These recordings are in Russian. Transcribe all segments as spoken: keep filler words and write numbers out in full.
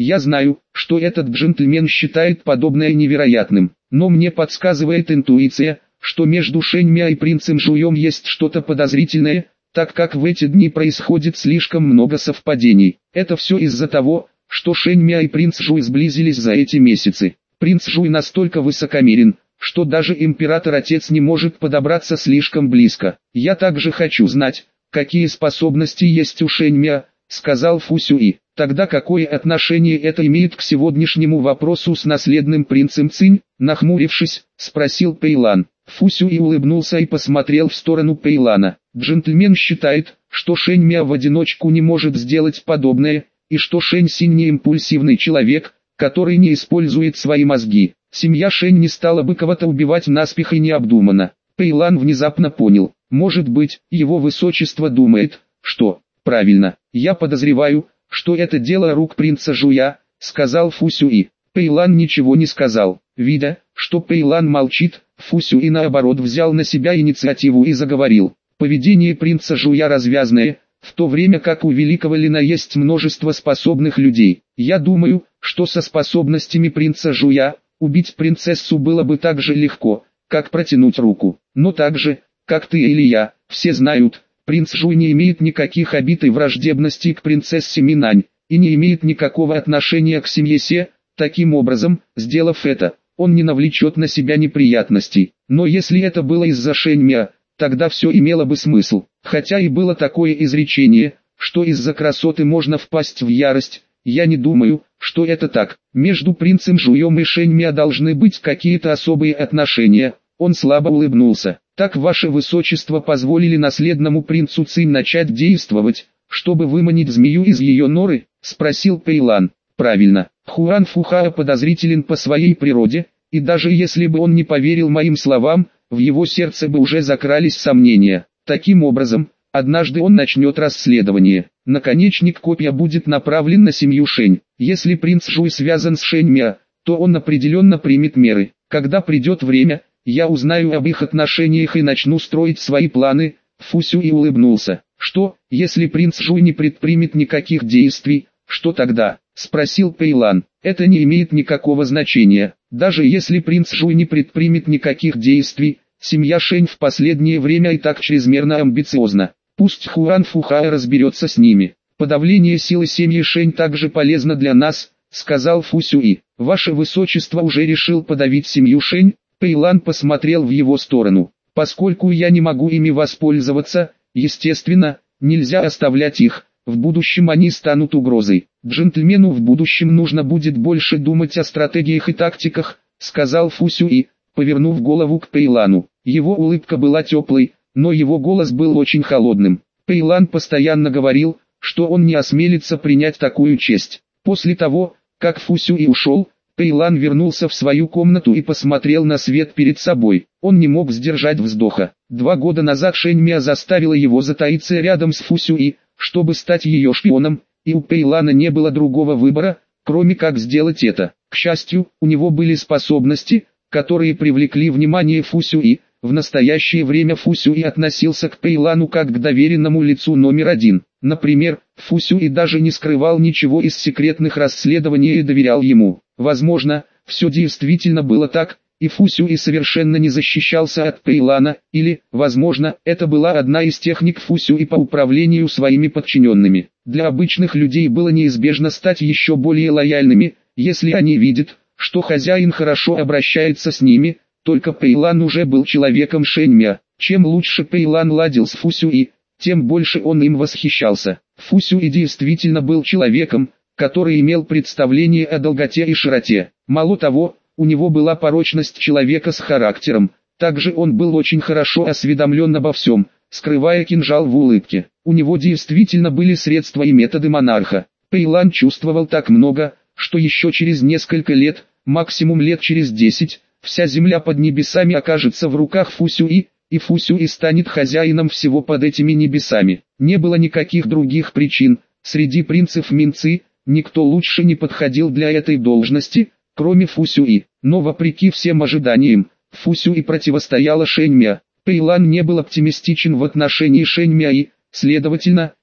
Я знаю, что этот джентльмен считает подобное невероятным, но мне подсказывает интуиция, что между Шэньмя и принцем Жуем есть что-то подозрительное, так как в эти дни происходит слишком много совпадений. Это все из-за того, что Шэньмя и принц Жуй сблизились за эти месяцы. Принц Жуй настолько высокомерен, что даже император-отец не может подобраться слишком близко. Я также хочу знать, какие способности есть у Шэньмя, сказал Фу Сюй. Тогда какое отношение это имеет к сегодняшнему вопросу с наследным принцем Цинь? Нахмурившись, спросил Пэйлан. Фу Сюй улыбнулся и посмотрел в сторону Пэйлана. Джентльмен считает, что Шэньмя в одиночку не может сделать подобное, и что Шэнь Синь не импульсивный человек, который не использует свои мозги. Семья Шэнь не стала бы кого-то убивать наспех и необдуманно. Пэйлан внезапно понял. Может быть, его высочество думает, что, правильно, я подозреваю, что это дело рук принца Жуя, сказал Фу Сюй. Пэйлан ничего не сказал. Видя, что Пэйлан молчит, Фу Сюй наоборот взял на себя инициативу и заговорил. Поведение принца Жуя развязное, в то время как у великого Лина есть множество способных людей. Я думаю, что со способностями принца Жуя, убить принцессу было бы так же легко, как протянуть руку. Но так же, как ты или я, все знают, принц Жуй не имеет никаких обид и враждебности к принцессе Минань, и не имеет никакого отношения к семье Се. Таким образом, сделав это, он не навлечет на себя неприятностей. Но если это было из-за Шэньмя, тогда все имело бы смысл. Хотя и было такое изречение, что из-за красоты можно впасть в ярость, я не думаю, что это так. Между принцем Жуем и Шэньмя должны быть какие-то особые отношения. Он слабо улыбнулся. Так ваше высочество позволили наследному принцу Цинь начать действовать, чтобы выманить змею из ее норы? Спросил Пэйлан. Правильно. Хуан Фухао подозрителен по своей природе, и даже если бы он не поверил моим словам, в его сердце бы уже закрались сомнения. Таким образом, однажды он начнет расследование. Наконечник копья будет направлен на семью Шэнь. Если принц Жуй связан с Шэньмя, то он определенно примет меры. Когда придет время, я узнаю об их отношениях и начну строить свои планы. Фу Сюй улыбнулся. Что, если принц Жуй не предпримет никаких действий, что тогда? Спросил Пэйлан. Это не имеет никакого значения. Даже если принц Жуй не предпримет никаких действий, семья Шэнь в последнее время и так чрезмерно амбициозна. Пусть Хуан Фухао разберется с ними. Подавление силы семьи Шэнь также полезно для нас, сказал Фу Сюй. Ваше высочество уже решил подавить семью Шэнь? Пэйлан посмотрел в его сторону. Поскольку я не могу ими воспользоваться, естественно, нельзя оставлять их. В будущем они станут угрозой. Джентльмену в будущем нужно будет больше думать о стратегиях и тактиках, сказал Фу Сюй, повернув голову к Пэйлану. Его улыбка была теплой, но его голос был очень холодным. Пэйлан постоянно говорил, что он не осмелится принять такую честь. После того, как Фу Сюй ушел, Пэйлан вернулся в свою комнату и посмотрел на свет перед собой. Он не мог сдержать вздоха. Два года назад Шэньмя заставила его затаиться рядом с Фу Сюй, чтобы стать ее шпионом, и у Пэйлана не было другого выбора, кроме как сделать это. К счастью, у него были способности, которые привлекли внимание Фу Сюй. В настоящее время Фу Сюй относился к Пэйлану как к доверенному лицу номер один. Например, Фу Сюй даже не скрывал ничего из секретных расследований и доверял ему. Возможно, все действительно было так, и Фу Сюй совершенно не защищался от Пэйлана, или, возможно, это была одна из техник Фу Сюй по управлению своими подчиненными. Для обычных людей было неизбежно стать еще более лояльными, если они видят, что хозяин хорошо обращается с ними. Только Пэйлан уже был человеком Шэньмя. Чем лучше Пэйлан ладил с Фу Сюй, тем больше он им восхищался. Фу Сюй действительно был человеком, который имел представление о долготе и широте. Мало того, у него была порочность человека с характером. Также он был очень хорошо осведомлен обо всем, скрывая кинжал в улыбке. У него действительно были средства и методы монарха. Пэйлан чувствовал так много, что еще через несколько лет, максимум лет через десять, вся земля под небесами окажется в руках Фу Сюй, и Фу Сюй станет хозяином всего под этими небесами. Не было никаких других причин. Среди принцев Минцы, никто лучше не подходил для этой должности, кроме Фу Сюй. Но вопреки всем ожиданиям, Фу Сюй противостояла Шэньмя. Пэйлан не был оптимистичен в отношении Шэньмя и, следовательно,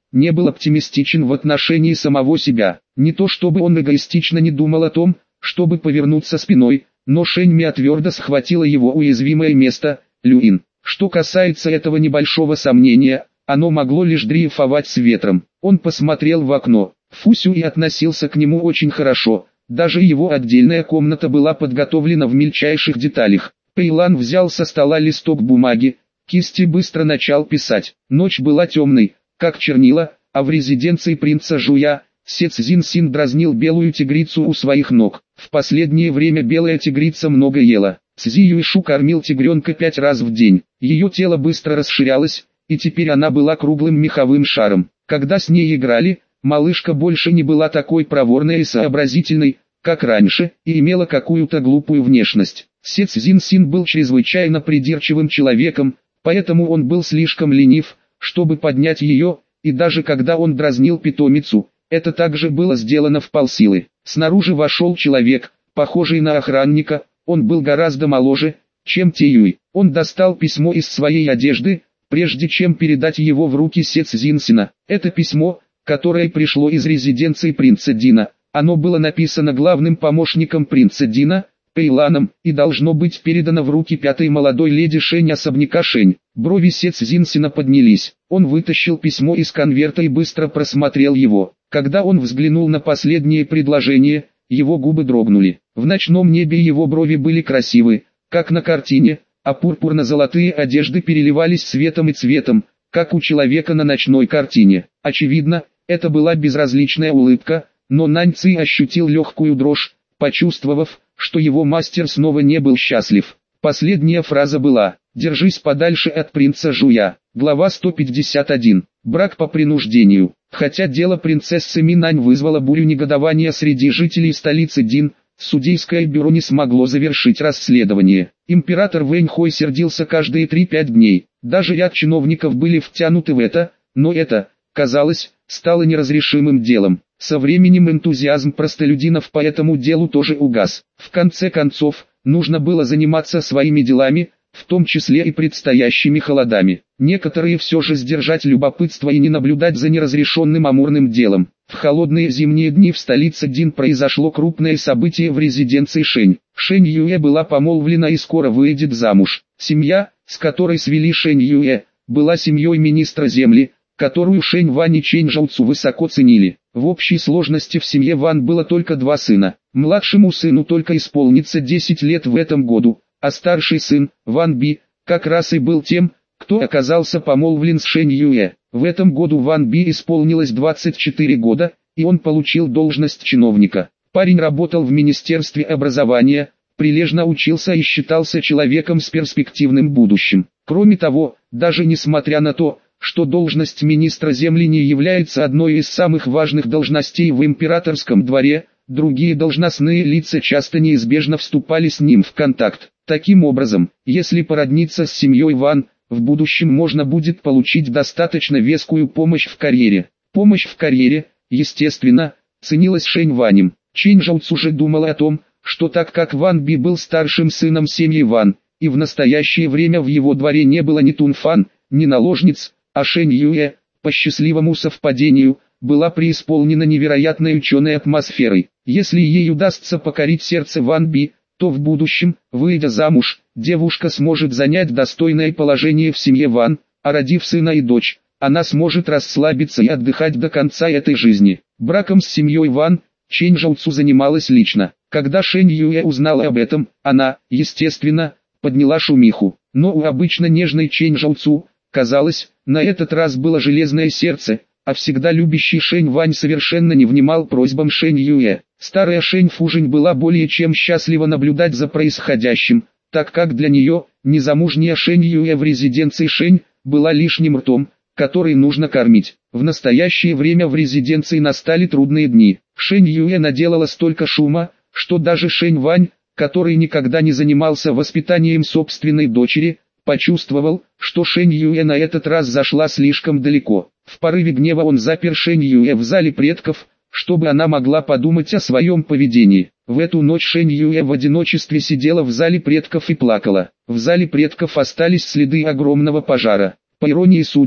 не был оптимистичен в отношении самого себя. Не то чтобы он эгоистично не думал о том, чтобы повернуться спиной, но Шэнь Миа твердо схватила его уязвимое место – Люин. Что касается этого небольшого сомнения, оно могло лишь дрейфовать с ветром. Он посмотрел в окно. Фу Сюй относился к нему очень хорошо, даже его отдельная комната была подготовлена в мельчайших деталях. Пэйлан взял со стола листок бумаги, кисти быстро начал писать. Ночь была темной, как чернила, а в резиденции принца Жуя, Се Цзин Син дразнил белую тигрицу у своих ног. В последнее время белая тигрица много ела. Цзи Юйшу кормил тигренка пять раз в день. Ее тело быстро расширялось, и теперь она была круглым меховым шаром. Когда с ней играли, малышка больше не была такой проворной и сообразительной, как раньше, и имела какую-то глупую внешность. Се Цзин Син был чрезвычайно придирчивым человеком, поэтому он был слишком ленив, чтобы поднять ее, и даже когда он дразнил питомицу, это также было сделано вполсилы. Снаружи вошел человек, похожий на охранника, он был гораздо моложе, чем Те Юй. Он достал письмо из своей одежды, прежде чем передать его в руки Се Цзин Сина. Это письмо, которое пришло из резиденции принца Дина, оно было написано главным помощником принца Дина, Пэйланом, и должно быть передано в руки пятой молодой леди Шэнь особняка Шэнь. Брови Се Цзин Сина поднялись. Он вытащил письмо из конверта и быстро просмотрел его. Когда он взглянул на последнее предложение, его губы дрогнули. В ночном небе его брови были красивы, как на картине, а пурпурно-золотые одежды переливались светом и цветом, как у человека на ночной картине. Очевидно, это была безразличная улыбка, но Нань Ци ощутил легкую дрожь, почувствовав, что его мастер снова не был счастлив. Последняя фраза была: «Держись подальше от принца Жуя». Глава сто пятьдесят один. Брак по принуждению. Хотя дело принцессы Минань вызвало бурю негодования среди жителей столицы Дин, судейское бюро не смогло завершить расследование. Император Вэньхой сердился каждые три-пять дней. Даже ряд чиновников были втянуты в это, но это, казалось, стало неразрешимым делом. Со временем энтузиазм простолюдинов по этому делу тоже угас. В конце концов, нужно было заниматься своими делами, в том числе и предстоящими холодами. Некоторые все же сдержать любопытство и не наблюдать за неразрешенным амурным делом. В холодные зимние дни в столице Дин произошло крупное событие в резиденции Шэнь. Шэнь Юэ была помолвлена и скоро выйдет замуж. Семья, с которой свели Шэнь Юэ, была семьей министра земли, которую Шэнь Вань и Чэнь Жаоцу высоко ценили. В общей сложности в семье Ван было только два сына. Младшему сыну только исполнится десять лет в этом году, а старший сын, Ван Би, как раз и был тем, кто оказался помолвлен с Шэнь Юэ. В этом году Ван Би исполнилось двадцать четыре года, и он получил должность чиновника. Парень работал в Министерстве образования, прилежно учился и считался человеком с перспективным будущим. Кроме того, даже несмотря на то, что должность министра земли не является одной из самых важных должностей в императорском дворе, другие должностные лица часто неизбежно вступали с ним в контакт. Таким образом, если породниться с семьей Ван, в будущем можно будет получить достаточно вескую помощь в карьере. Помощь в карьере, естественно, ценилась Шэнь Ванем. Чэнь Жаоцу же думал о том, что так как Ван Би был старшим сыном семьи Ван, и в настоящее время в его дворе не было ни Тунфан, ни наложниц, а Шэнь Юэ, по счастливому совпадению, была преисполнена невероятной ученой атмосферой. Если ей удастся покорить сердце Ван Би, то в будущем, выйдя замуж, девушка сможет занять достойное положение в семье Ван, а родив сына и дочь, она сможет расслабиться и отдыхать до конца этой жизни. Браком с семьей Ван, Чэнь Жаоцу занималась лично. Когда Шэнь Юэ узнала об этом, она, естественно, подняла шумиху. Но у обычно нежной Чэнь Жаоцу, казалось, на этот раз было железное сердце, а всегда любящий Шэнь Вань совершенно не внимал просьбам Шэнь Юэ. Старая Шэнь Фужень была более чем счастлива наблюдать за происходящим, так как для нее, незамужняя Шэнь Юэ в резиденции Шэнь, была лишним ртом, который нужно кормить. В настоящее время в резиденции настали трудные дни. Шэнь Юэ наделала столько шума, что даже Шэнь Вань, который никогда не занимался воспитанием собственной дочери, почувствовал, что Шэнь Юэ на этот раз зашла слишком далеко. В порыве гнева он запер Шэнь Юэ в зале предков, чтобы она могла подумать о своем поведении. В эту ночь Шэнь Юэ в одиночестве сидела в зале предков и плакала. В зале предков остались следы огромного пожара. По иронии судьбы,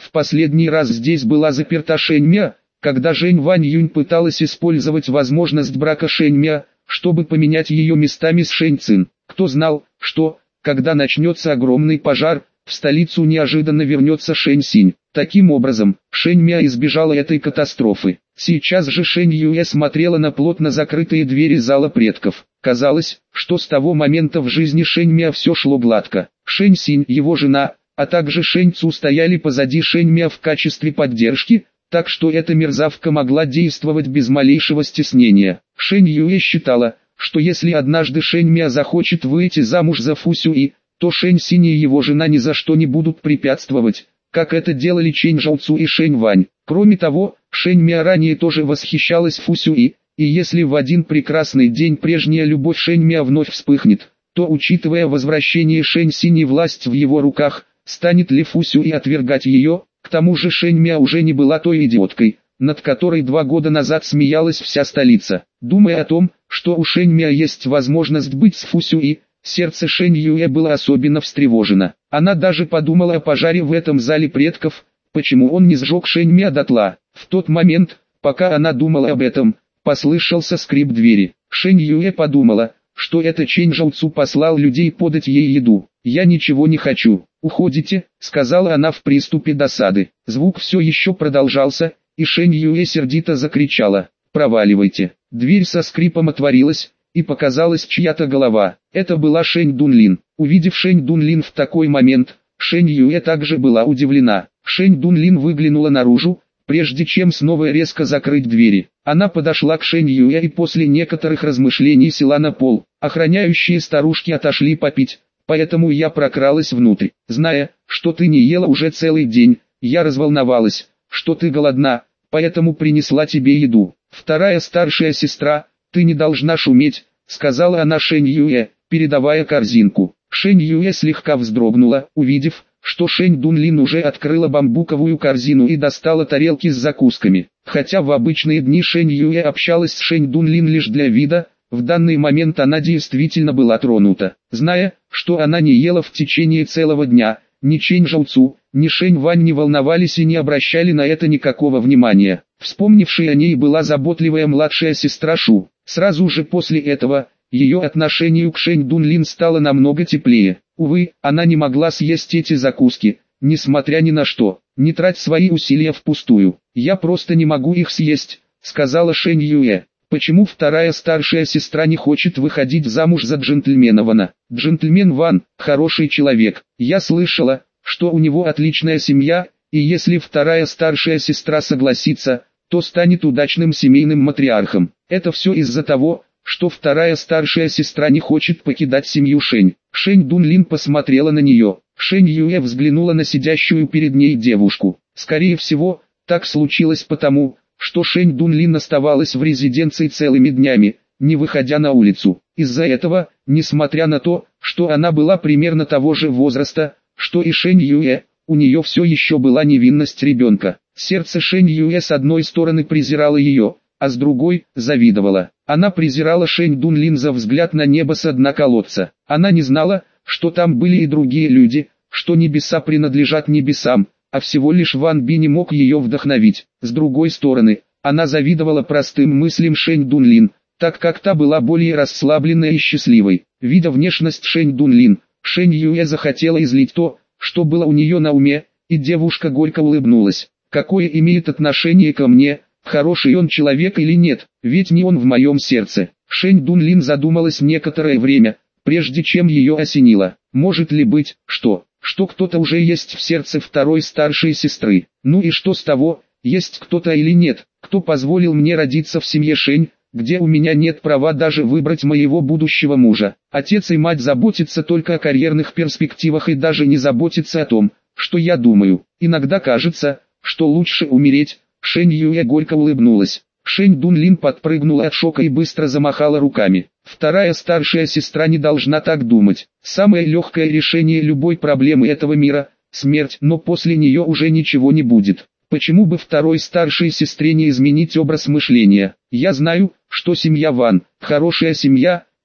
В последний раз здесь была заперта Шэнь Мя, когда Жень Вань Юнь пыталась использовать возможность брака Шэнь Мя, чтобы поменять ее местами с Шэнь Цин. Кто знал, что, когда начнется огромный пожар, в столицу неожиданно вернется Шэнь Синь. Таким образом, Шэнь Мя избежала этой катастрофы. Сейчас же Шэнь Юэ смотрела на плотно закрытые двери зала предков. Казалось, что с того момента в жизни Шэнь Мя все шло гладко. Шэнь Синь, его жена, а также Шэнь Цу стояли позади Шэнь Мя в качестве поддержки, так что эта мерзавка могла действовать без малейшего стеснения. Шэнь Юэ считала, что если однажды Шэнь Мя захочет выйти замуж за Фу Сюи, то Шэнь Синь и его жена ни за что не будут препятствовать, как это делали Чэнь Жаоцу и Шэнь Вань. Кроме того, Шэнь Мя ранее тоже восхищалась Фу Сюи, и если в один прекрасный день прежняя любовь Шэнь Мя вновь вспыхнет, то, учитывая возвращение Шэнь Синь и власть в его руках, станет ли Фу Сюи отвергать ее? К тому же Шэнь Мя уже не была той идиоткой, над которой два года назад смеялась вся столица. Думая о том, что у Шэнь Мя есть возможность быть с Фу Сюи, сердце Шэнь Юэ было особенно встревожено. Она даже подумала о пожаре в этом зале предков, почему он не сжег Шэнь Мя дотла. В тот момент, пока она думала об этом, послышался скрип двери. Шэнь Юэ подумала, что это Чэнь Жаоцу послал людей подать ей еду. «Я ничего не хочу. Уходите», — сказала она в приступе досады. Звук все еще продолжался, и Шэнь Юэ сердито закричала: «Проваливайте». Дверь со скрипом отворилась, и показалась чья-то голова. Это была Шэнь Дунлин. Увидев Шэнь Дунлин в такой момент, Шэнь Юэ также была удивлена. Шэнь Дунлин выглянула наружу, прежде чем снова резко закрыть двери. Она подошла к Шэнь Юэ и после некоторых размышлений села на пол. Охраняющие старушки отошли попить, поэтому я прокралась внутрь. Зная, что ты не ела уже целый день, я разволновалась, что ты голодна, поэтому принесла тебе еду. Вторая старшая сестра: «Ты не должна шуметь», — сказала она Шэнь Юэ, передавая корзинку. Шэнь Юэ слегка вздрогнула, увидев, что Шэнь Дунлин уже открыла бамбуковую корзину и достала тарелки с закусками. Хотя в обычные дни Шэнь Юэ общалась с Шэнь Дунлин лишь для вида, в данный момент она действительно была тронута. Зная, что она не ела в течение целого дня, ни Чэнь Жаоцу, ни Шэнь Вань не волновались и не обращали на это никакого внимания. Вспомнившей о ней была заботливая младшая сестра Шу. Сразу же после этого, ее отношение к Шэнь Дунлин стало намного теплее. Увы, она не могла съесть эти закуски, несмотря ни на что. «Не трать свои усилия впустую. Я просто не могу их съесть», — сказала Шэнь Юэ. «Почему вторая старшая сестра не хочет выходить замуж за джентльмена Вана?» «Джентльмен Ван – хороший человек. Я слышала, что у него отличная семья, и если вторая старшая сестра согласится, то станет удачным семейным матриархом. Это все из-за того, что вторая старшая сестра не хочет покидать семью Шэнь». Шэнь Дунлин посмотрела на нее. Шэнь Юэ взглянула на сидящую перед ней девушку. Скорее всего, так случилось потому, что Шэнь Дунлин оставалась в резиденции целыми днями, не выходя на улицу. Из-за этого, несмотря на то, что она была примерно того же возраста, что и Шэнь Юэ, у нее все еще была невинность ребенка. Сердце Шэнь Юэ с одной стороны презирало ее, а с другой – завидовало. Она презирала Шэнь Дунлин за взгляд на небо с дна колодца. Она не знала, что там были и другие люди, что небеса принадлежат небесам, а всего лишь Ван Би не мог ее вдохновить. С другой стороны, она завидовала простым мыслям Шэнь Дунлин, так как та была более расслабленной и счастливой. Видя внешность Шэнь Дунлин, Шэнь Юэ захотела излить то, что было у нее на уме, и девушка горько улыбнулась. «Какое имеет отношение ко мне, хороший он человек или нет, ведь не он в моем сердце?» Шэнь Дунлин задумалась некоторое время, прежде чем ее осенило. Может ли быть, что, что кто-то уже есть в сердце второй старшей сестры? Ну и что с того, есть кто-то или нет, кто позволил мне родиться в семье Шэнь, где у меня нет права даже выбрать моего будущего мужа. Отец и мать заботятся только о карьерных перспективах и даже не заботятся о том, что я думаю. Иногда кажется, что лучше умереть. Шэнь Юэ горько улыбнулась. Шэнь Дунлин подпрыгнула от шока и быстро замахала руками. Вторая старшая сестра не должна так думать. Самое легкое решение любой проблемы этого мира – смерть, но после нее уже ничего не будет. Почему бы второй старшей сестре не изменить образ мышления? Я знаю, что семья Ван – хорошая семья,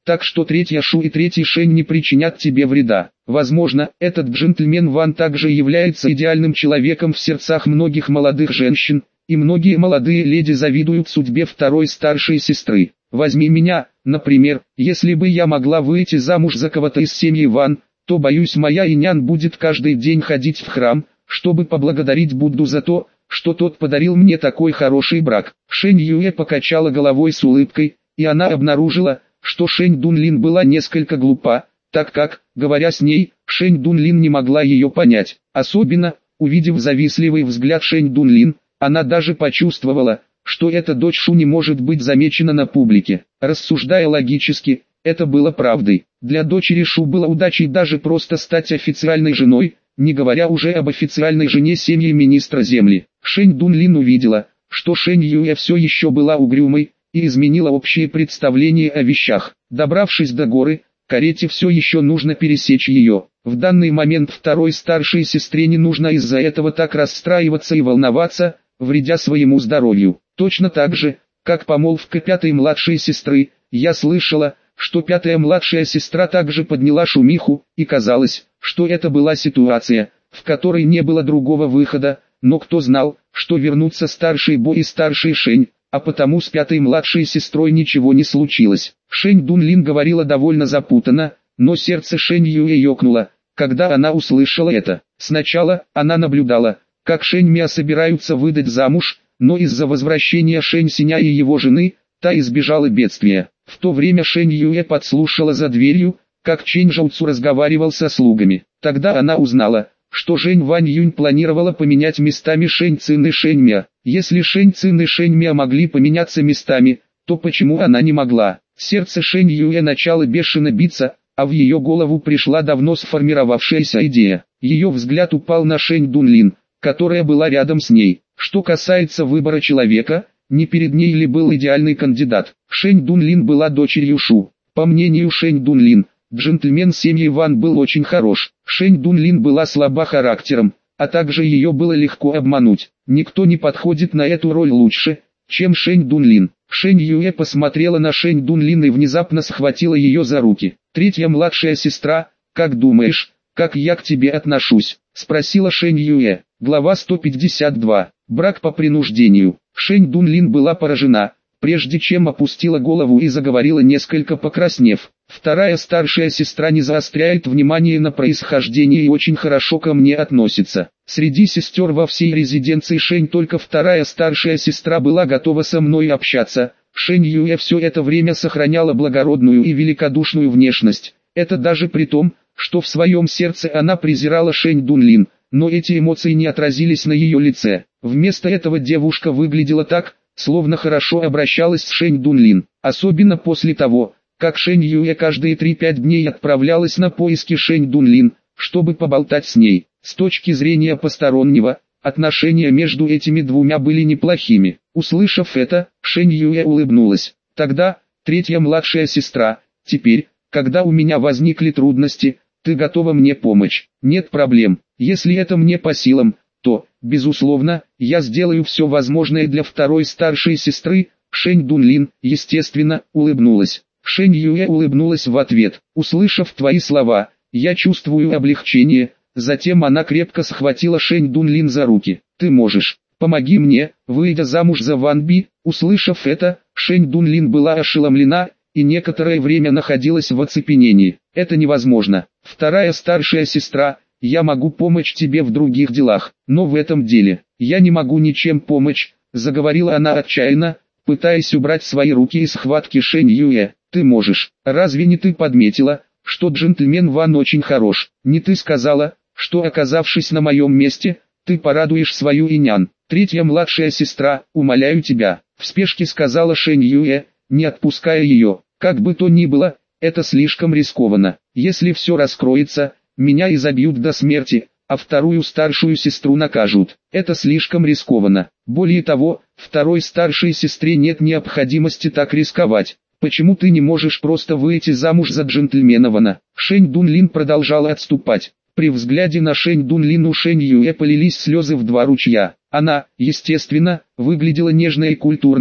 так что третья Шу и третий Шень не причинят тебе вреда. Возможно, этот джентльмен Ван также является идеальным человеком в сердцах многих молодых женщин, и многие молодые леди завидуют судьбе второй старшей сестры. Возьми меня, например, если бы я могла выйти замуж за кого-то из семьи Ван, то, боюсь, моя Инян будет каждый день ходить в храм, чтобы поблагодарить Будду за то, что тот подарил мне такой хороший брак. Шэнь Юэ покачала головой с улыбкой, и она обнаружила, что Шэнь Дунлин была несколько глупа, так как, говоря с ней, Шэнь Дунлин не могла ее понять. Особенно, увидев завистливый взгляд Шэнь Дунлин, она даже почувствовала, что эта дочь Шу не может быть замечена на публике. Рассуждая логически, это было правдой. Для дочери Шу было удачей даже просто стать официальной женой, не говоря уже об официальной жене семьи министра земли. Шэнь Дунлин увидела, что Шэнь Юэ все еще была угрюмой, и изменила общее представление о вещах. Добравшись до горы, карете все еще нужно пересечь ее. В данный момент второй старшей сестре не нужно из-за этого так расстраиваться и волноваться, вредя своему здоровью. Точно так же, как помолвка пятой младшей сестры, я слышала, что пятая младшая сестра также подняла шумиху, и казалось, что это была ситуация, в которой не было другого выхода, но кто знал, что вернутся старший Бо и старший Шэнь, а потому с пятой младшей сестрой ничего не случилось. Шэнь Дунлин говорила довольно запутанно, но сердце Шэнь Юэ ёкнуло, когда она услышала это. Сначала она наблюдала, как Шэнь Мя собираются выдать замуж, но из-за возвращения Шэнь Синя и его жены, та избежала бедствия. В то время Шэнь Юэ подслушала за дверью, как Чэнь Жауцу разговаривал со слугами. Тогда она узнала, что Жэнь Вань Юнь планировала поменять местами Шэнь Цин и Шэнь Мя. Если Шэнь Цин и Шэнь Мя могли поменяться местами, то почему она не могла? Сердце Шэнь Юэ начало бешено биться, а в ее голову пришла давно сформировавшаяся идея. Ее взгляд упал на Шэнь Дунлин, которая была рядом с ней. Что касается выбора человека, не перед ней ли был идеальный кандидат? Шэнь Дунлин была дочерью Шу. По мнению Шэнь Дунлин, джентльмен семьи Ван был очень хорош. Шэнь Дунлин была слаба характером, а также ее было легко обмануть. Никто не подходит на эту роль лучше, чем Шэнь Дунлин. Шэнь Юэ посмотрела на Шэнь Дунлин и внезапно схватила ее за руки. «Третья младшая сестра, как думаешь, как я к тебе отношусь?» — спросила Шэнь Юэ. Глава сто пятьдесят два. Брак по принуждению. Шэнь Дунлин была поражена, прежде чем опустила голову и заговорила, несколько покраснев. «Вторая старшая сестра не заостряет внимание на происхождение и очень хорошо ко мне относится. Среди сестер во всей резиденции Шэнь только вторая старшая сестра была готова со мной общаться». Шэнь Юэ все это время сохраняла благородную и великодушную внешность. Это даже при том, что в своем сердце она презирала Шэнь Дунлин, но эти эмоции не отразились на ее лице. Вместо этого девушка выглядела так, словно хорошо обращалась с Шэнь Дунлин. Особенно после того, как Шэнь Юэ каждые три-пять дней отправлялась на поиски Шэнь Дунлин, чтобы поболтать с ней. С точки зрения постороннего, отношения между этими двумя были неплохими. Услышав это, Шэнь Юэ улыбнулась. «Тогда, третья младшая сестра, теперь, когда у меня возникли трудности, ты готова мне помочь?» «Нет проблем. Если это мне по силам, то, безусловно, я сделаю все возможное для второй старшей сестры». Шэнь Дунлин, естественно, улыбнулась. Шэнь Юэ улыбнулась в ответ. «Услышав твои слова, я чувствую облегчение». Затем она крепко схватила Шэнь Дунлин за руки. «Ты можешь. Помоги мне, выйдя замуж за Ван Би». Услышав это, Шэнь Дунлин была ошеломлена и некоторое время находилась в оцепенении. «Это невозможно. Вторая старшая сестра, я могу помочь тебе в других делах, но в этом деле я не могу ничем помочь», заговорила она отчаянно, пытаясь убрать свои руки из схватки Шэнь Юэ. «Ты можешь. Разве не ты подметила, что джентльмен Ван очень хорош? Не ты сказала, что, оказавшись на моем месте, ты порадуешь свою Инян?» «Третья младшая сестра, умоляю тебя», — в спешке сказала Шэнь Юэ, не отпуская ее. «Как бы то ни было, это слишком рискованно. Если все раскроется, меня изобьют до смерти, а вторую старшую сестру накажут. Это слишком рискованно. Более того, второй старшей сестре нет необходимости так рисковать. Почему ты не можешь просто выйти замуж за джентльмена Вана?» Шэнь Дунлин продолжала отступать. При взгляде на Шэнь Дунлин у Шэнь Юэ полились слезы в два ручья. Она, естественно, выглядела нежной и культурной,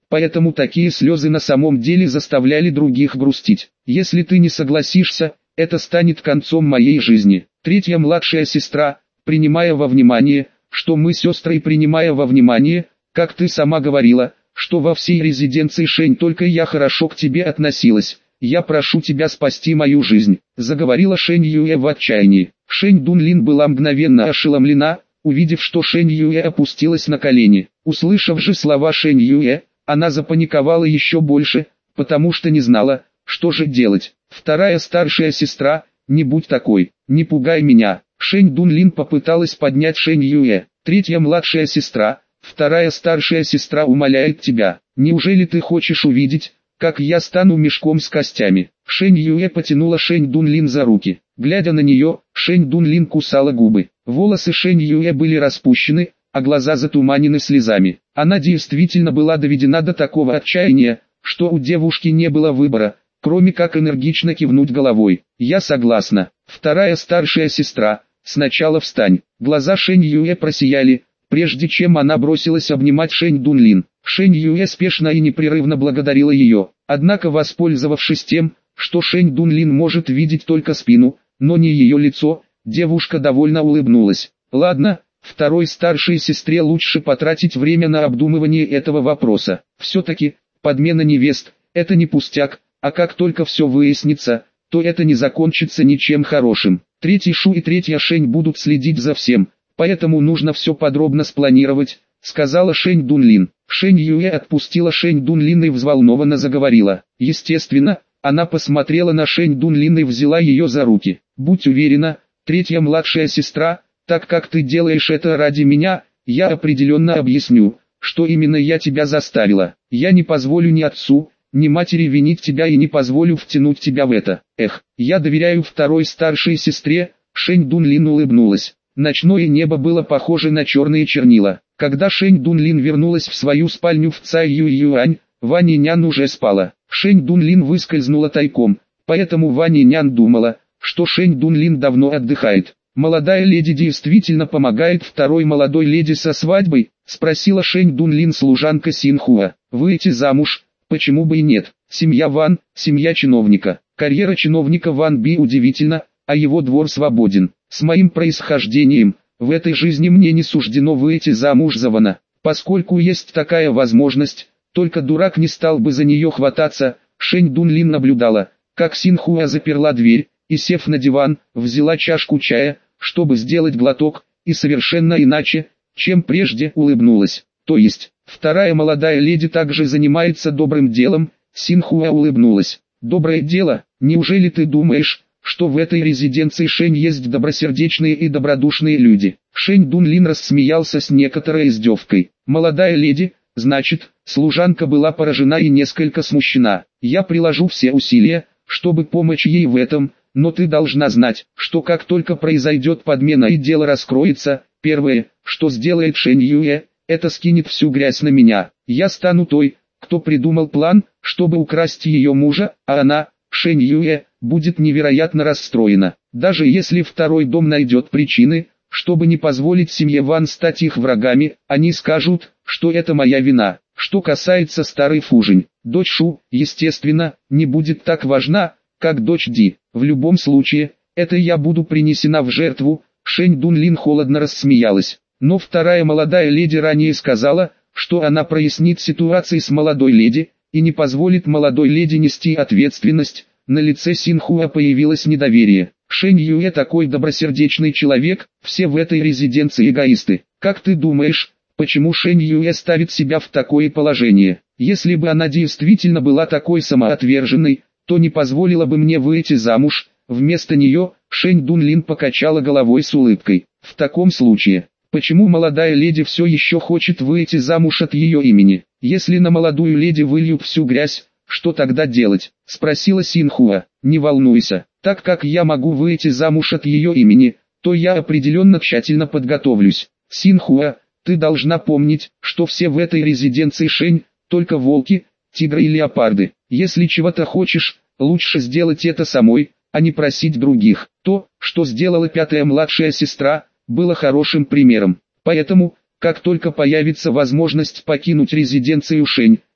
Поэтому такие слезы на самом деле заставляли других грустить. Если ты не согласишься, это станет концом моей жизни. Третья младшая сестра, принимая во внимание, что мы сестры, принимая во внимание, как ты сама говорила, что во всей резиденции Шэнь только я хорошо к тебе относилась. Я прошу тебя спасти мою жизнь, заговорила Шэнь Юэ в отчаянии. Шэнь Дунлин была мгновенно ошеломлена, увидев, что Шэнь Юэ опустилась на колени. Услышав же слова Шэнь Юэ, она запаниковала еще больше, потому что не знала, что же делать. Вторая старшая сестра, не будь такой, не пугай меня. Шэнь Дунлин попыталась поднять Шэнь Юэ. Третья младшая сестра, вторая старшая сестра умоляет тебя. Неужели ты хочешь увидеть, как я стану мешком с костями? Шэнь Юэ потянула Шэнь Дунлин за руки. Глядя на нее, Шэнь Дунлин кусала губы. Волосы Шэнь Юэ были распущены, а глаза затуманены слезами. Она действительно была доведена до такого отчаяния, что у девушки не было выбора, кроме как энергично кивнуть головой. «Я согласна». Вторая старшая сестра, сначала встань. Глаза Шэнь Юэ просияли, прежде чем она бросилась обнимать Шэнь Дунлин. Шэнь Юэ спешно и непрерывно благодарила ее. Однако, воспользовавшись тем, что Шэнь Дунлин может видеть только спину, но не ее лицо, девушка довольно улыбнулась. «Ладно, второй старшей сестре лучше потратить время на обдумывание этого вопроса. Все-таки, подмена невест, это не пустяк, а как только все выяснится, то это не закончится ничем хорошим. Третий Шу и третья Шэнь будут следить за всем, поэтому нужно все подробно спланировать», сказала Шэнь Дунлин. Шэнь Юэ отпустила Шэнь Дунлин и взволнованно заговорила. Естественно, она посмотрела на Шэнь Дунлин и взяла ее за руки. «Будь уверена, третья младшая сестра, так как ты делаешь это ради меня, я определенно объясню, что именно я тебя заставила. Я не позволю ни отцу, ни матери винить тебя и не позволю втянуть тебя в это. Эх, я доверяю второй старшей сестре». Шэнь Дунлин улыбнулась. Ночное небо было похоже на черные чернила. Когда Шэнь Дунлин вернулась в свою спальню в Цай Юй-Юань, Ван Инян уже спала. Шэнь Дунлин выскользнула тайком, поэтому Ван Инян думала, что Шэнь Дунлин давно отдыхает. «Молодая леди действительно помогает второй молодой леди со свадьбой?» — спросила Шэнь Дунлин служанка Синхуа. «Выйти замуж? Почему бы и нет? Семья Ван, семья чиновника. Карьера чиновника Ван Би удивительна, а его двор свободен. С моим происхождением, в этой жизни мне не суждено выйти замуж за Вана. Поскольку есть такая возможность, только дурак не стал бы за нее хвататься». Шэнь Дунлин наблюдала, как Синхуа заперла дверь, и, сев на диван, взяла чашку чая, чтобы сделать глоток, и совершенно иначе, чем прежде, улыбнулась. «То есть, вторая молодая леди также занимается добрым делом?» Синхуа улыбнулась. «Доброе дело? Неужели ты думаешь, что в этой резиденции Шэнь есть добросердечные и добродушные люди?» Шэнь Дунлин рассмеялся с некоторой издевкой. «Молодая леди, значит?» Служанка была поражена и несколько смущена. «Я приложу все усилия, чтобы помочь ей в этом, но ты должна знать, что как только произойдет подмена и дело раскроется, первое, что сделает Шэнь Юэ, это скинет всю грязь на меня. Я стану той, кто придумал план, чтобы украсть ее мужа, а она, Шэнь Юэ, будет невероятно расстроена. Даже если второй дом найдет причины, чтобы не позволить семье Ван стать их врагами, они скажут, что это моя вина. Что касается старой Фужень, дочь Шу, естественно, не будет так важна, как дочь Ди. В любом случае, это я буду принесена в жертву». Шэнь Дунлин холодно рассмеялась. Но вторая молодая леди ранее сказала, что она прояснит ситуации с молодой леди, и не позволит молодой леди нести ответственность. На лице Синхуа появилось недоверие. «Шэнь Юэ такой добросердечный человек, все в этой резиденции эгоисты. Как ты думаешь, почему Шэнь Юэ ставит себя в такое положение? Если бы она действительно была такой самоотверженной, то не позволила бы мне выйти замуж». Вместо нее, Шэнь Дунлин покачала головой с улыбкой. «В таком случае, почему молодая леди все еще хочет выйти замуж от ее имени? Если на молодую леди выльют всю грязь, что тогда делать?» — спросила Синхуа. «Не волнуйся, так как я могу выйти замуж от ее имени, то я определенно тщательно подготовлюсь. Синхуа, ты должна помнить, что все в этой резиденции Шэнь, только волки, тигры и леопарды. Если чего-то хочешь, лучше сделать это самой, а не просить других». То, что сделала пятая младшая сестра, было хорошим примером. Поэтому, как только появится возможность покинуть резиденцию Шэнь,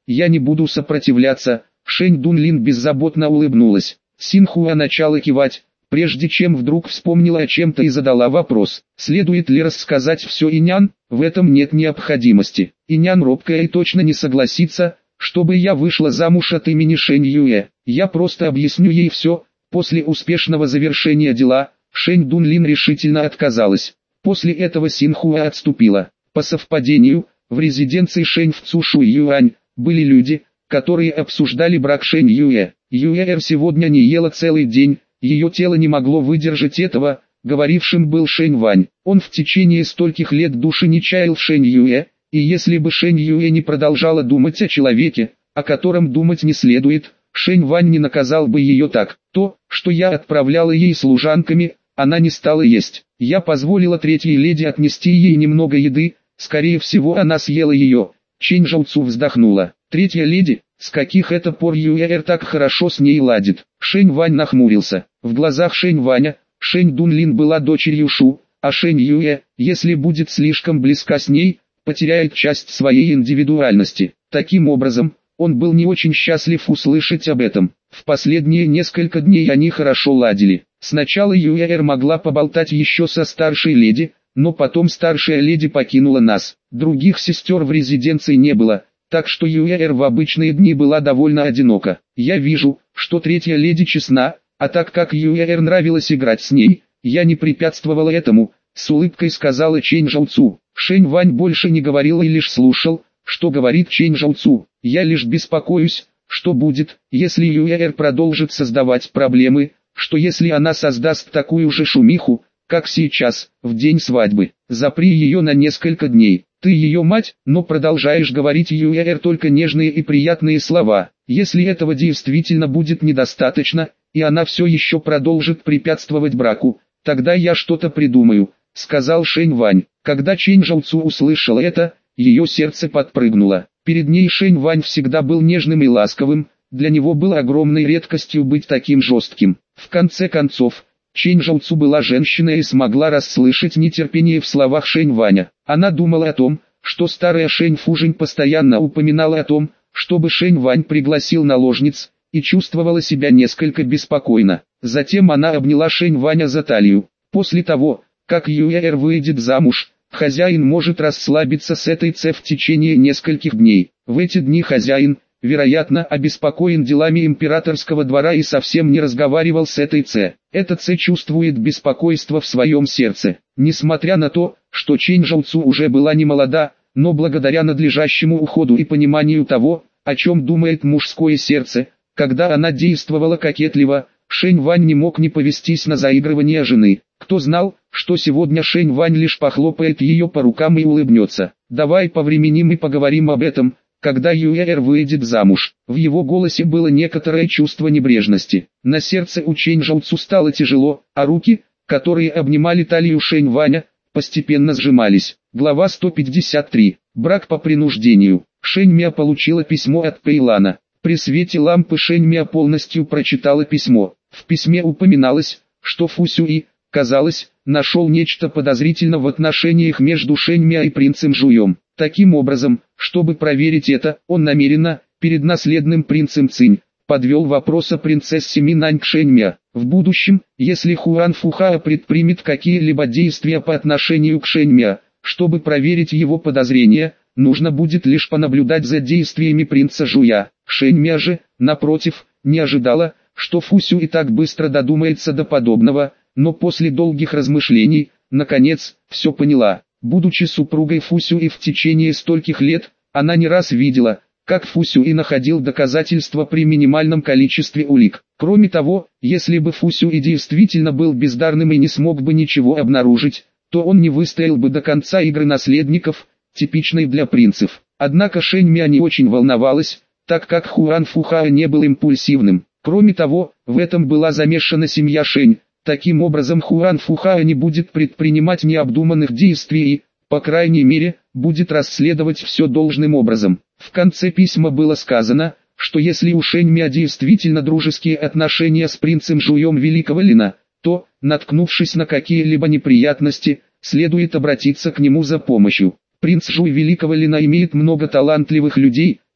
я не буду сопротивляться. Шэнь Дунлин беззаботно улыбнулась. Синхуа начала кивать, прежде чем вдруг вспомнила о чем-то и задала вопрос. Следует ли рассказать все Инян? В этом нет необходимости. Инян робкая и точно не согласится, чтобы я вышла замуж от имени Шэнь Юэ. Я просто объясню ей все. После успешного завершения дела, Шэнь Дунлин решительно отказалась. После этого Синхуа отступила. По совпадению, в резиденции Шэнь в Цушу Юань были люди, которые обсуждали брак Шэнь Юэ. Юэр сегодня не ела целый день, ее тело не могло выдержать этого, говорившим был Шэнь Вань. Он в течение стольких лет души не чаял в Шэнь Юэ, и если бы Шэнь Юэ не продолжала думать о человеке, о котором думать не следует, Шэнь Вань не наказал бы ее так. То, что я отправляла ей служанками, она не стала есть. Я позволила третьей леди отнести ей немного еды, скорее всего она съела ее. Чэнь Жауцу вздохнула. Третья леди, с каких это пор Юэр так хорошо с ней ладит? Шэнь Вань нахмурился. В глазах Шэнь Ваня, Шэнь Дунлин была дочерью Шу, а Шэнь Юэ, если будет слишком близка с ней, потеряет часть своей индивидуальности. Таким образом, он был не очень счастлив услышать об этом. В последние несколько дней они хорошо ладили. Сначала Юэр могла поболтать еще со старшей леди, но потом старшая леди покинула нас. Других сестер в резиденции не было, так что Юэр в обычные дни была довольно одинока. Я вижу, что третья леди честна, а так как Юэр нравилось играть с ней, я не препятствовала этому, с улыбкой сказала Чэнь Жауцу. Шэнь Вань больше не говорил и лишь слушал, что говорит Чэнь Жауцу. Я лишь беспокоюсь, что будет, если Юэр продолжит создавать проблемы, что если она создаст такую же шумиху, как сейчас, в день свадьбы. Запри ее на несколько дней. Ты ее мать, но продолжаешь говорить Юэр только нежные и приятные слова. Если этого действительно будет недостаточно, и она все еще продолжит препятствовать браку, тогда я что-то придумаю, сказал Шэнь Вань. Когда Чэнь Жауцу услышала это, ее сердце подпрыгнуло. Перед ней Шэнь Вань всегда был нежным и ласковым, для него было огромной редкостью быть таким жестким. В конце концов, Чэнь Жауцу была женщиной и смогла расслышать нетерпение в словах Шэнь Ваня. Она думала о том, что старая Шэнь Фужень постоянно упоминала о том, чтобы Шэнь Вань пригласил наложниц, и чувствовала себя несколько беспокойно. Затем она обняла Шэнь Ваня за талию. После того, как Юэр выйдет замуж, хозяин может расслабиться с этой Цэ в течение нескольких дней. В эти дни хозяин, вероятно, обеспокоен делами императорского двора и совсем не разговаривал с этой Цэ. Эта Цэ чувствует беспокойство в своем сердце. Несмотря на то, что Чэнь Жауцу уже была не молода, но благодаря надлежащему уходу и пониманию того, о чем думает мужское сердце, когда она действовала кокетливо, Шэнь Вань не мог не повестись на заигрывание жены. Кто знал, что сегодня Шэнь Вань лишь похлопает ее по рукам и улыбнется. «Давай повременим и поговорим об этом, когда Юэр выйдет замуж». В его голосе было некоторое чувство небрежности. На сердце у Чэнь Жауцу стало тяжело, а руки, которые обнимали талию Шэнь Ваня, постепенно сжимались. Глава сто пятьдесят три. Брак по принуждению. Шэнь Мя получила письмо от Пэйлана. При свете лампы Шэнь Мя полностью прочитала письмо. В письме упоминалось, что Фу Сюи, казалось, нашел нечто подозрительное в отношениях между Шэнь Мя и принцем Жуем. Таким образом, чтобы проверить это, он намеренно, перед наследным принцем Цинь, подвел вопрос о принцессе Минань к Шэнь Мя. В будущем, если Хуан Фухао предпримет какие-либо действия по отношению к Шэнь Мя, чтобы проверить его подозрения, нужно будет лишь понаблюдать за действиями принца Жуя. Шэнь Мя же, напротив, не ожидала, что Фу Сюи так быстро додумается до подобного, но после долгих размышлений, наконец, все поняла. Будучи супругой Фу Сюи в течение стольких лет, она не раз видела, как Фу Сюи находил доказательства при минимальном количестве улик. Кроме того, если бы Фу Сюи действительно был бездарным и не смог бы ничего обнаружить, то он не выстоял бы до конца игры наследников, типичной для принцев. Однако Шэнь Мя не очень волновалась, так как Хуан Фухао не был импульсивным. Кроме того, в этом была замешана семья Шэнь. Таким образом Хуан Фухао не будет предпринимать необдуманных действий и, по крайней мере, будет расследовать все должным образом. В конце письма было сказано, что если у Шэнь Мя действительно дружеские отношения с принцем Жуем Великого Лина, то, наткнувшись на какие-либо неприятности, следует обратиться к нему за помощью. Принц Жуй Великого Лина имеет много талантливых людей,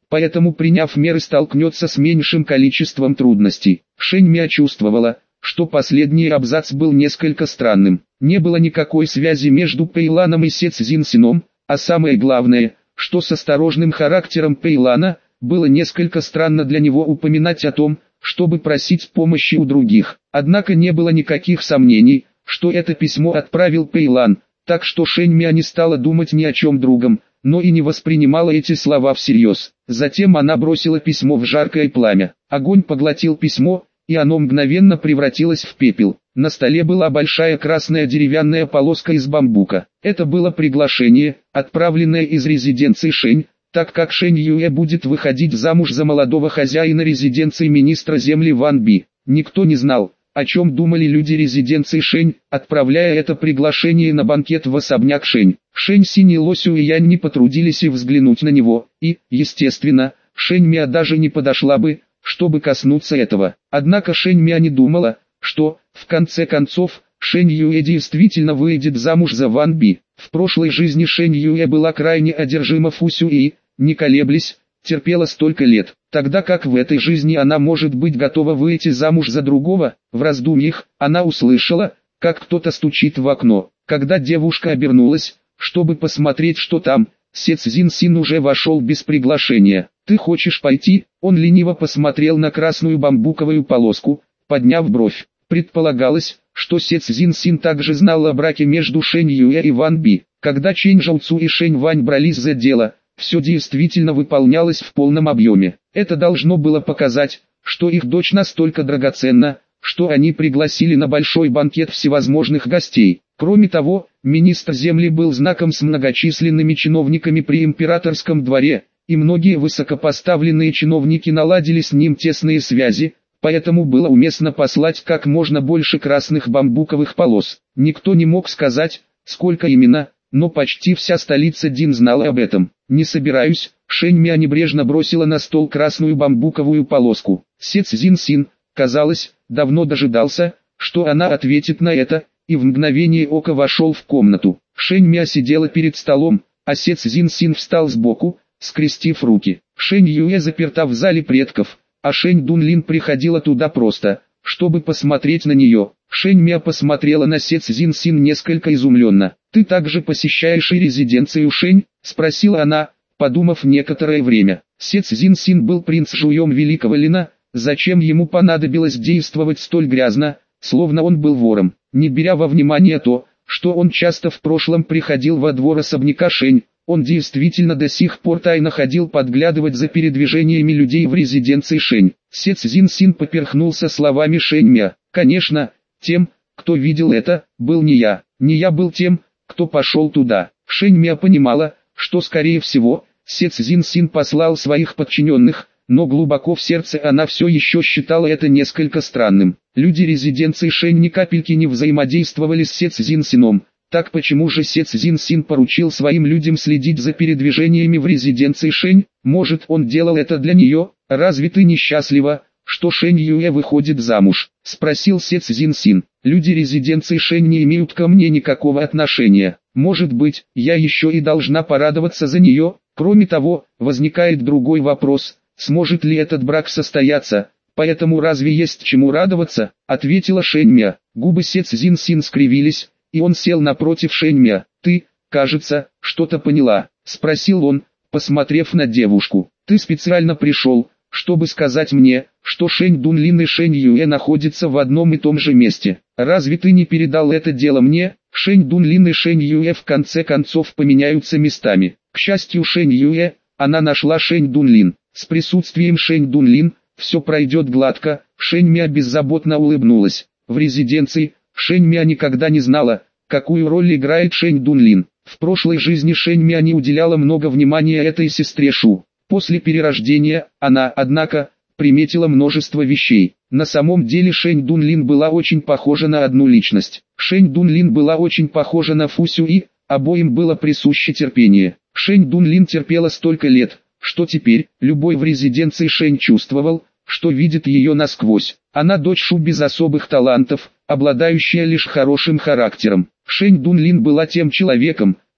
поэтому приняв меры столкнется с меньшим количеством трудностей. Шэнь Мя чувствовала, что последний абзац был несколько странным. Не было никакой связи между Пэйланом и Се Цзиньсином, а самое главное, что с осторожным характером Пэйлана, было несколько странно для него упоминать о том, чтобы просить помощи у других. Однако не было никаких сомнений, что это письмо отправил Пэйлан, так что Шэнь Мя не стала думать ни о чем другом, но и не воспринимала эти слова всерьез. Затем она бросила письмо в жаркое пламя. Огонь поглотил письмо, и оно мгновенно превратилось в пепел. На столе была большая красная деревянная полоска из бамбука. Это было приглашение, отправленное из резиденции Шэнь, так как Шэнь Юэ будет выходить замуж за молодого хозяина резиденции министра земли Ван Би. Никто не знал, о чем думали люди резиденции Шэнь, отправляя это приглашение на банкет в особняк Шэнь. Шэнь Синь и Ло Сюэянь не потрудились и взглянуть на него, и, естественно, Шэнь Мя даже не подошла бы, чтобы коснуться этого. Однако Шэнь Мя не думала, что, в конце концов, Шэнь Юэ действительно выйдет замуж за Ван Би. В прошлой жизни Шэнь Юэ была крайне одержима Фу Сюэ, не колеблясь, терпела столько лет, тогда как в этой жизни она может быть готова выйти замуж за другого. В раздумьях, она услышала, как кто-то стучит в окно. Когда девушка обернулась, чтобы посмотреть, что там, Се Цзиньсин уже вошел без приглашения. «Ты хочешь пойти?» Он лениво посмотрел на красную бамбуковую полоску, подняв бровь. Предполагалось, что Се Цзиньсин также знал о браке между Шэнь Юэ и Ван Би. Когда Чэнь Жоуцу и Шэнь Вань брались за дело, все действительно выполнялось в полном объеме. Это должно было показать, что их дочь настолько драгоценна, что они пригласили на большой банкет всевозможных гостей. Кроме того, министр земли был знаком с многочисленными чиновниками при императорском дворе, и многие высокопоставленные чиновники наладили с ним тесные связи, поэтому было уместно послать как можно больше красных бамбуковых полос. Никто не мог сказать, сколько именно, но почти вся столица Дин знала об этом. «Не собираюсь», Шэнь Мя небрежно бросила на стол красную бамбуковую полоску. Се Цзиньсин, казалось, давно дожидался, что она ответит на это, и в мгновение ока вошел в комнату. Шэнь Мя сидела перед столом, а Се Цзиньсин встал сбоку, скрестив руки. Шэнь Юэ заперта в зале предков, а Шэнь Дунлин приходила туда просто, чтобы посмотреть на нее. Шэнь Мя посмотрела на Се Цзиньсин несколько изумленно. «Ты также посещаешь и резиденцию Шэнь?» — спросила она, подумав некоторое время. Се Цзиньсин был принц Жуем Великого Лина, зачем ему понадобилось действовать столь грязно, словно он был вором, не беря во внимание то, что он часто в прошлом приходил во двор особняка Шэнь. Он действительно до сих пор тайно ходил подглядывать за передвижениями людей в резиденции Шэнь. Се Цзиньсин поперхнулся словами Шэнь Мя. «Конечно, тем, кто видел это, был не я. Не я был тем, кто пошел туда». Шэнь Мя понимала, что скорее всего, Се Цзиньсин послал своих подчиненных, но глубоко в сердце она все еще считала это несколько странным. Люди резиденции Шэнь ни капельки не взаимодействовали с Се Цзиньсином. Так почему же Се Цзиньсин поручил своим людям следить за передвижениями в резиденции Шэнь? Может, он делал это для нее? «Разве ты несчастлива, что Шэнь Юэ выходит замуж?» — спросил Се Цзиньсин. «Люди резиденции Шэнь не имеют ко мне никакого отношения. Может быть, я еще и должна порадоваться за нее? Кроме того, возникает другой вопрос, сможет ли этот брак состояться? Поэтому разве есть чему радоваться?» — ответила Шэнь Мя. Губы Се Цзиньсин скривились, и он сел напротив Шэнь Мя. «Ты, кажется, что-то поняла?» — спросил он, посмотрев на девушку. «Ты специально пришел, чтобы сказать мне, что Шэнь Дунлин и Шэнь Юэ находятся в одном и том же месте. Разве ты не передал это дело мне?» Шэнь Дунлин и Шэнь Юэ в конце концов поменяются местами. К счастью Шэнь Юэ, она нашла Шэнь Дунлин. С присутствием Шэнь Дунлин, все пройдет гладко. Шэнь Мя беззаботно улыбнулась. В резиденции, Шэнь Мя никогда не знала, какую роль играет Шэнь Дунлин. В прошлой жизни Шэнь Мя не уделяла много внимания этой сестре Шу. После перерождения, она, однако, приметила множество вещей. На самом деле Шэнь Дунлин была очень похожа на одну личность. Шэнь Дунлин была очень похожа на Фу Сюэ, обоим было присуще терпение. Шэнь Дунлин терпела столько лет, что теперь, любой в резиденции Шэнь чувствовал, что видит ее насквозь. Она дочь Шу без особых талантов, обладающая лишь хорошим характером. Шэнь Дунлин была тем человеком,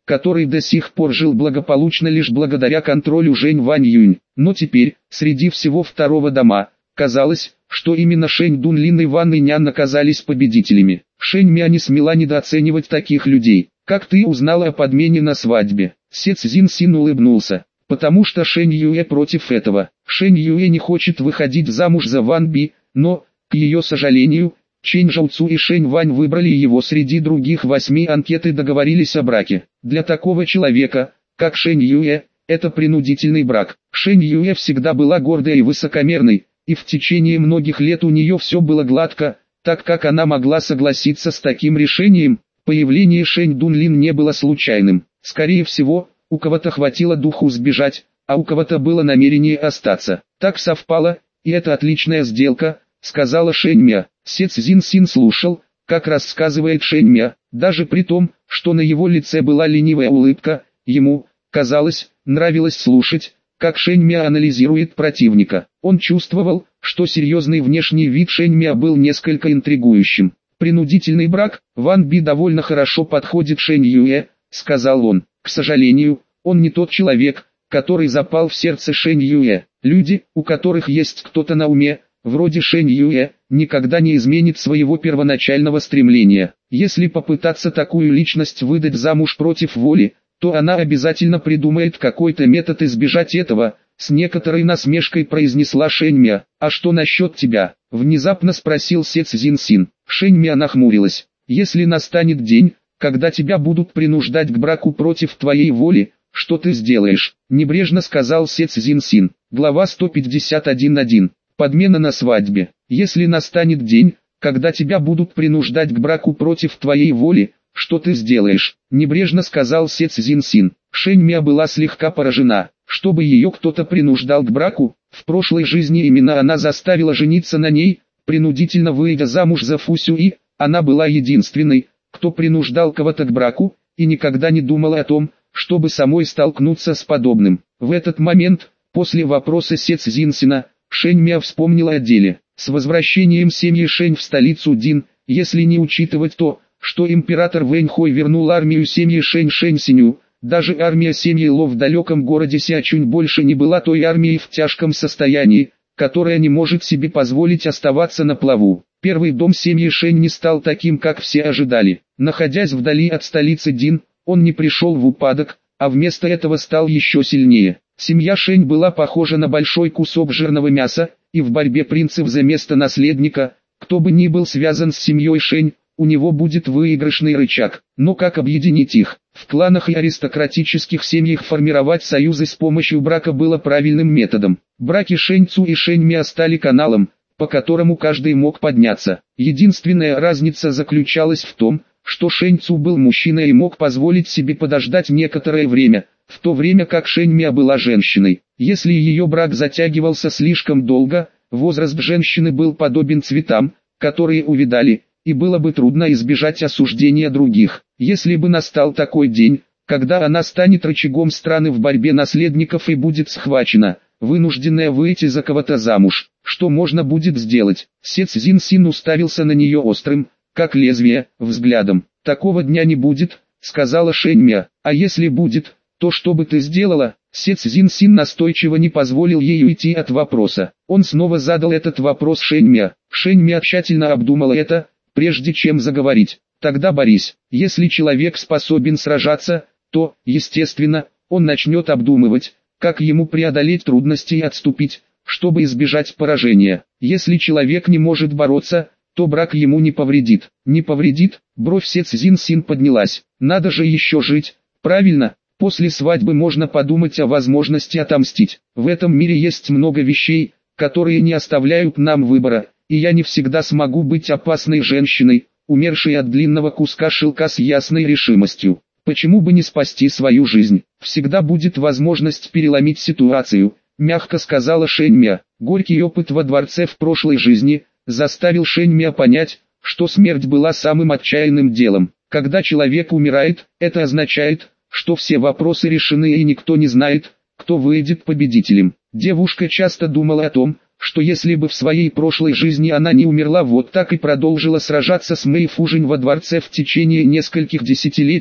который до сих пор жил благополучно лишь благодаря контролю Жень Вань Юнь. Но теперь, среди всего второго дома, казалось, что именно Шэнь Дунлин и Ван Инян оказались победителями. Шэнь Мя не смела недооценивать таких людей. «Как ты узнала о подмене на свадьбе?» Се Цзин Син улыбнулся. «Потому что Шэнь Юэ против этого. Шэнь Юэ не хочет выходить замуж за Ван Би, но, к ее сожалению, Чэнь Жаоцу и Шэнь Вань выбрали его среди других восьми анкет и договорились о браке. Для такого человека, как Шэнь Юэ, это принудительный брак. Шэнь Юэ всегда была гордой и высокомерной, и в течение многих лет у нее все было гладко, так как она могла согласиться с таким решением. Появление Шэнь Дунлин не было случайным. Скорее всего, у кого-то хватило духу сбежать, а у кого-то было намерение остаться. Так совпало, и это отличная сделка, сказала Шэнь Мя. Се Цзин Син слушал, как рассказывает Шэнь Мя, даже при том, что на его лице была ленивая улыбка, ему, казалось, нравилось слушать, как Шэнь Мя анализирует противника. Он чувствовал, что серьезный внешний вид Шэнь Мя был несколько интригующим. «Принудительный брак, Ван Би довольно хорошо подходит Шэнь Юэ», — сказал он. «К сожалению, он не тот человек, который запал в сердце Шэнь Юэ. Люди, у которых есть кто-то на уме, вроде Шэнь Юэ, никогда не изменит своего первоначального стремления. Если попытаться такую личность выдать замуж против воли, то она обязательно придумает какой-то метод избежать этого», — с некоторой насмешкой произнесла Шэнь Мя. «А что насчет тебя?» — внезапно спросил Се Цзин Син. Шэнь Мя нахмурилась. «Если настанет день, когда тебя будут принуждать к браку против твоей воли, что ты сделаешь?» — небрежно сказал Се Цзин Син. Глава сто пятьдесят один точка один. Подмена на свадьбе. «Если настанет день, когда тебя будут принуждать к браку против твоей воли, что ты сделаешь?» — небрежно сказал Се Цзин Син. Шэнь Мя была слегка поражена. Чтобы ее кто-то принуждал к браку, в прошлой жизни именно она заставила жениться на ней, принудительно выйдя замуж за Фу Сюи. Она была единственной, кто принуждал кого-то к браку, и никогда не думала о том, чтобы самой столкнуться с подобным. В этот момент, после вопроса Се Цзин Сина, Шэнь Мя вспомнила о деле. С возвращением семьи Шэнь в столицу Дин, если не учитывать то, что император Вэнь Хой вернул армию семьи Шэнь Шэнь Синю, даже армия семьи Ло в далеком городе Сиачунь больше не была той армией в тяжком состоянии, которая не может себе позволить оставаться на плаву. Первый дом семьи Шэнь не стал таким, как все ожидали. Находясь вдали от столицы Дин, он не пришел в упадок, а вместо этого стал еще сильнее. Семья Шэнь была похожа на большой кусок жирного мяса, и в борьбе принцев за место наследника, кто бы ни был связан с семьей Шэнь, у него будет выигрышный рычаг. Но как объединить их? В кланах и аристократических семьях формировать союзы с помощью брака было правильным методом. Браки Шэнь Цу и Шэнь Мя стали каналом, по которому каждый мог подняться. Единственная разница заключалась в том, что Шэнь Цу был мужчиной и мог позволить себе подождать некоторое время, в то время как Шэнь Мя была женщиной. Если ее брак затягивался слишком долго, возраст женщины был подобен цветам, которые увядали, и было бы трудно избежать осуждения других. Если бы настал такой день, когда она станет рычагом страны в борьбе наследников и будет схвачена, вынужденная выйти за кого-то замуж, что можно будет сделать? Се Цзин Син уставился на нее острым, как лезвие, взглядом. «Такого дня не будет», — сказала Шэнь Мя. «А если будет, то что бы ты сделала?» Се Цзин Син настойчиво не позволил ей уйти от вопроса. Он снова задал этот вопрос Шэнь Мя. Шэнь Мя тщательно обдумала это, прежде чем заговорить. «Тогда борись. Если человек способен сражаться, то, естественно, он начнет обдумывать, как ему преодолеть трудности и отступить, чтобы избежать поражения. Если человек не может бороться, то брак ему не повредит». «Не повредит?» Бровь Се Цзин Син поднялась. «Надо же еще жить, правильно? После свадьбы можно подумать о возможности отомстить. В этом мире есть много вещей, которые не оставляют нам выбора, и я не всегда смогу быть опасной женщиной, умершей от длинного куска шелка с ясной решимостью. Почему бы не спасти свою жизнь? Всегда будет возможность переломить ситуацию», — мягко сказала Шэнь Мя. Горький опыт во дворце в прошлой жизни заставил Шэнь Мя понять, что смерть была самым отчаянным делом. Когда человек умирает, это означает, что все вопросы решены и никто не знает, кто выйдет победителем. Девушка часто думала о том, что если бы в своей прошлой жизни она не умерла вот так и продолжила сражаться с Мэй Фужинь во дворце в течение нескольких десятилетий,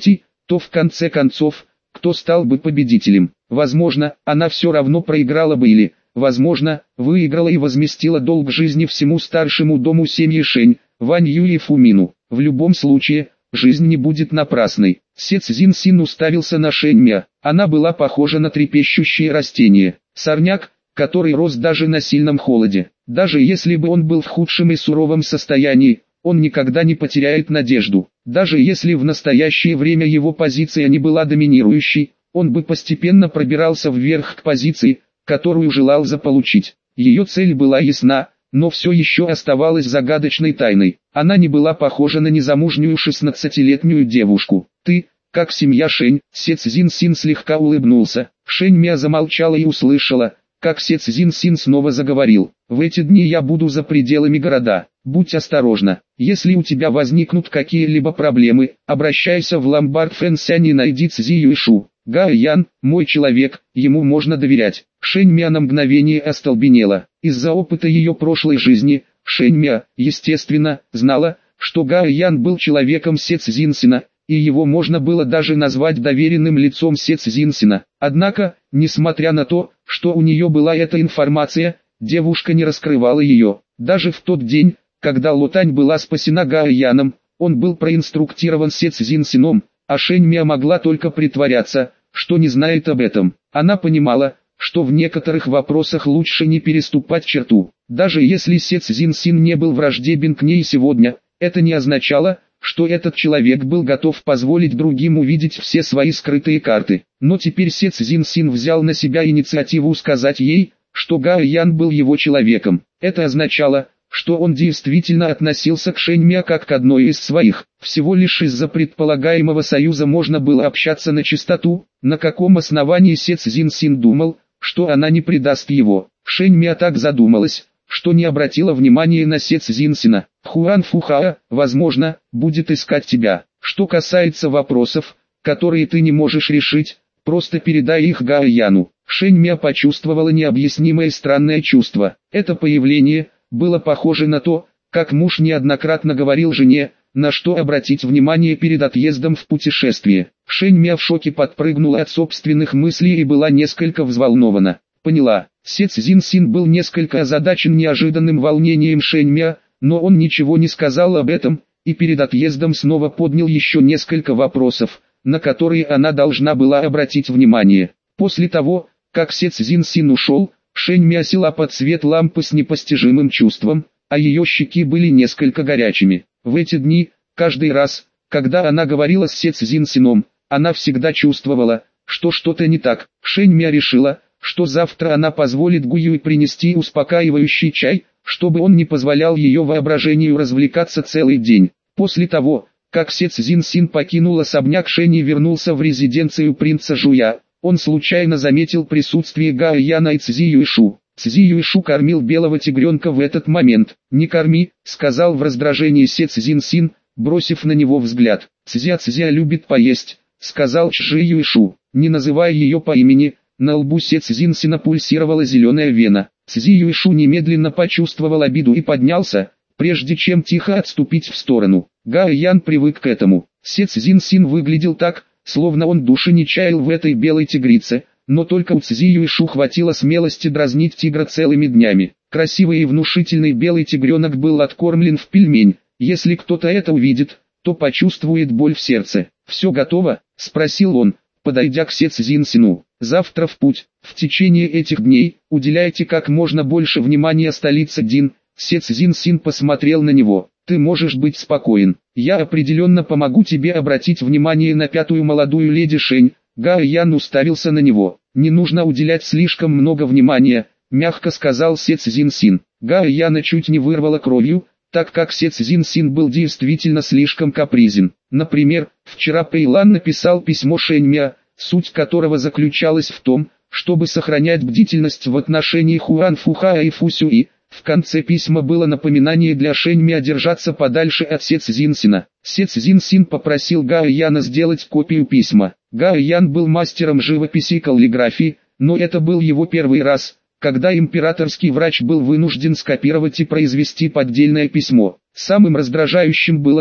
то в конце концов, кто стал бы победителем? Возможно, она все равно проиграла бы или, возможно, выиграла и возместила долг жизни всему старшему дому семьи Шэнь, Вань Юй и Фумину. В любом случае, жизнь не будет напрасной. Се Цзиньсин уставился на Шэнь Мя. Она была похожа на трепещущее растение. Сорняк, который рос даже на сильном холоде. Даже если бы он был в худшем и суровом состоянии, он никогда не потеряет надежду. Даже если в настоящее время его позиция не была доминирующей, он бы постепенно пробирался вверх к позиции, которую желал заполучить. Ее цель была ясна, но все еще оставалась загадочной тайной. Она не была похожа на незамужнюю шестнадцатилетнюю девушку. «Ты, как семья Шэнь», Се Цзиньсин слегка улыбнулся. Шэнь Мя замолчала и услышала, как Се Цзиньсин снова заговорил. «В эти дни я буду за пределами города. Будь осторожна. Если у тебя возникнут какие-либо проблемы, обращайся в ломбард Фэнсянь и найди Цзи Юйшу. Гао Ян, мой человек, ему можно доверять». Шэнь Мя на мгновение остолбенела. Из-за опыта ее прошлой жизни, Шэнь Мя, естественно, знала, что Гао Ян был человеком Се Цзиньсина, и его можно было даже назвать доверенным лицом Се Цзиньсина. Однако, несмотря на то, что у нее была эта информация, девушка не раскрывала ее. Даже в тот день, когда Лотань была спасена Гао Яном, он был проинструктирован Се Цзиньсином, а Шэнь Мя могла только притворяться, что не знает об этом. Она понимала, что в некоторых вопросах лучше не переступать черту. Даже если Се Цзиньсин не был враждебен к ней сегодня, это не означало, что этот человек был готов позволить другим увидеть все свои скрытые карты. Но теперь Се Цзиньсин взял на себя инициативу сказать ей, что Гао Ян был его человеком. Это означало, что он действительно относился к Шэнь Мя как к одной из своих. Всего лишь из-за предполагаемого союза можно было общаться на чистоту. На каком основании Се Цзиньсин думал, что она не предаст его? Шэнь Мя так задумалась, что не обратила внимания на Се Цзиньсина. «Хуан Фухаа, возможно, будет искать тебя. Что касается вопросов, которые ты не можешь решить, просто передай их Гао Яну». Шэнь Мя почувствовала необъяснимое странное чувство. Это появление было похоже на то, как муж неоднократно говорил жене, на что обратить внимание перед отъездом в путешествие. Шэнь Мя в шоке подпрыгнула от собственных мыслей и была несколько взволнована. Поняла. Се Цзиньсин был несколько озадачен неожиданным волнением Шэнь Мя, но он ничего не сказал об этом, и перед отъездом снова поднял еще несколько вопросов, на которые она должна была обратить внимание. После того, как Се Цзиньсин ушел, Шэнь Мя села под свет лампы с непостижимым чувством, а ее щеки были несколько горячими. В эти дни, каждый раз, когда она говорила с Се Цзиньсином, она всегда чувствовала, что что-то не так. Шэнь Мя решила, что завтра она позволит Гуюй принести успокаивающий чай, чтобы он не позволял ее воображению развлекаться целый день. После того, как Се Цзиньсин покинул особняк Шэнь и вернулся в резиденцию принца Жуя, он случайно заметил присутствие Гао Яна и Цзи Юйшу. Цзи Юйшу кормил белого тигренка в этот момент. «Не корми», — сказал в раздражении Се Цзиньсин, бросив на него взгляд. «Цзя Цзя любит поесть», — сказал Цзи Юйшу. Не называя ее по имени, на лбу Се Цзиньсина пульсировала зеленая вена. Цзи Юйшу немедленно почувствовал обиду и поднялся, прежде чем тихо отступить в сторону. Гао Ян привык к этому. Се Цзиньсин выглядел так, словно он души не чаял в этой белой тигрице, но только у Цзи Юйшу хватило смелости дразнить тигра целыми днями. Красивый и внушительный белый тигренок был откормлен в пельмень. Если кто-то это увидит, то почувствует боль в сердце. «Все готово?» — спросил он, подойдя к Се Цзиньсину. «Завтра в путь. В течение этих дней уделяйте как можно больше внимания столице Дин». Се Цзиньсин посмотрел на него. «Ты можешь быть спокоен. Я определенно помогу тебе обратить внимание на пятую молодую леди Шэнь». Гао Ян уставился на него. «Не нужно уделять слишком много внимания», — мягко сказал Се Цзиньсин. Гао Яна чуть не вырвало кровью, так как Се Цзиньсин был действительно слишком капризен. Например, вчера Пэйлан написал письмо Шэнь Мя, суть которого заключалась в том, чтобы сохранять бдительность в отношении Хуан Фухаа и Фу Сюи. В конце письма было напоминание для Шэнь Мя держаться подальше от Се Цзиньсина. Се Цзиньсин попросил Гао Яна сделать копию письма. Гао Ян был мастером живописи и каллиграфии, но это был его первый раз, когда императорский врач был вынужден скопировать и произвести поддельное письмо. Самым раздражающим было то,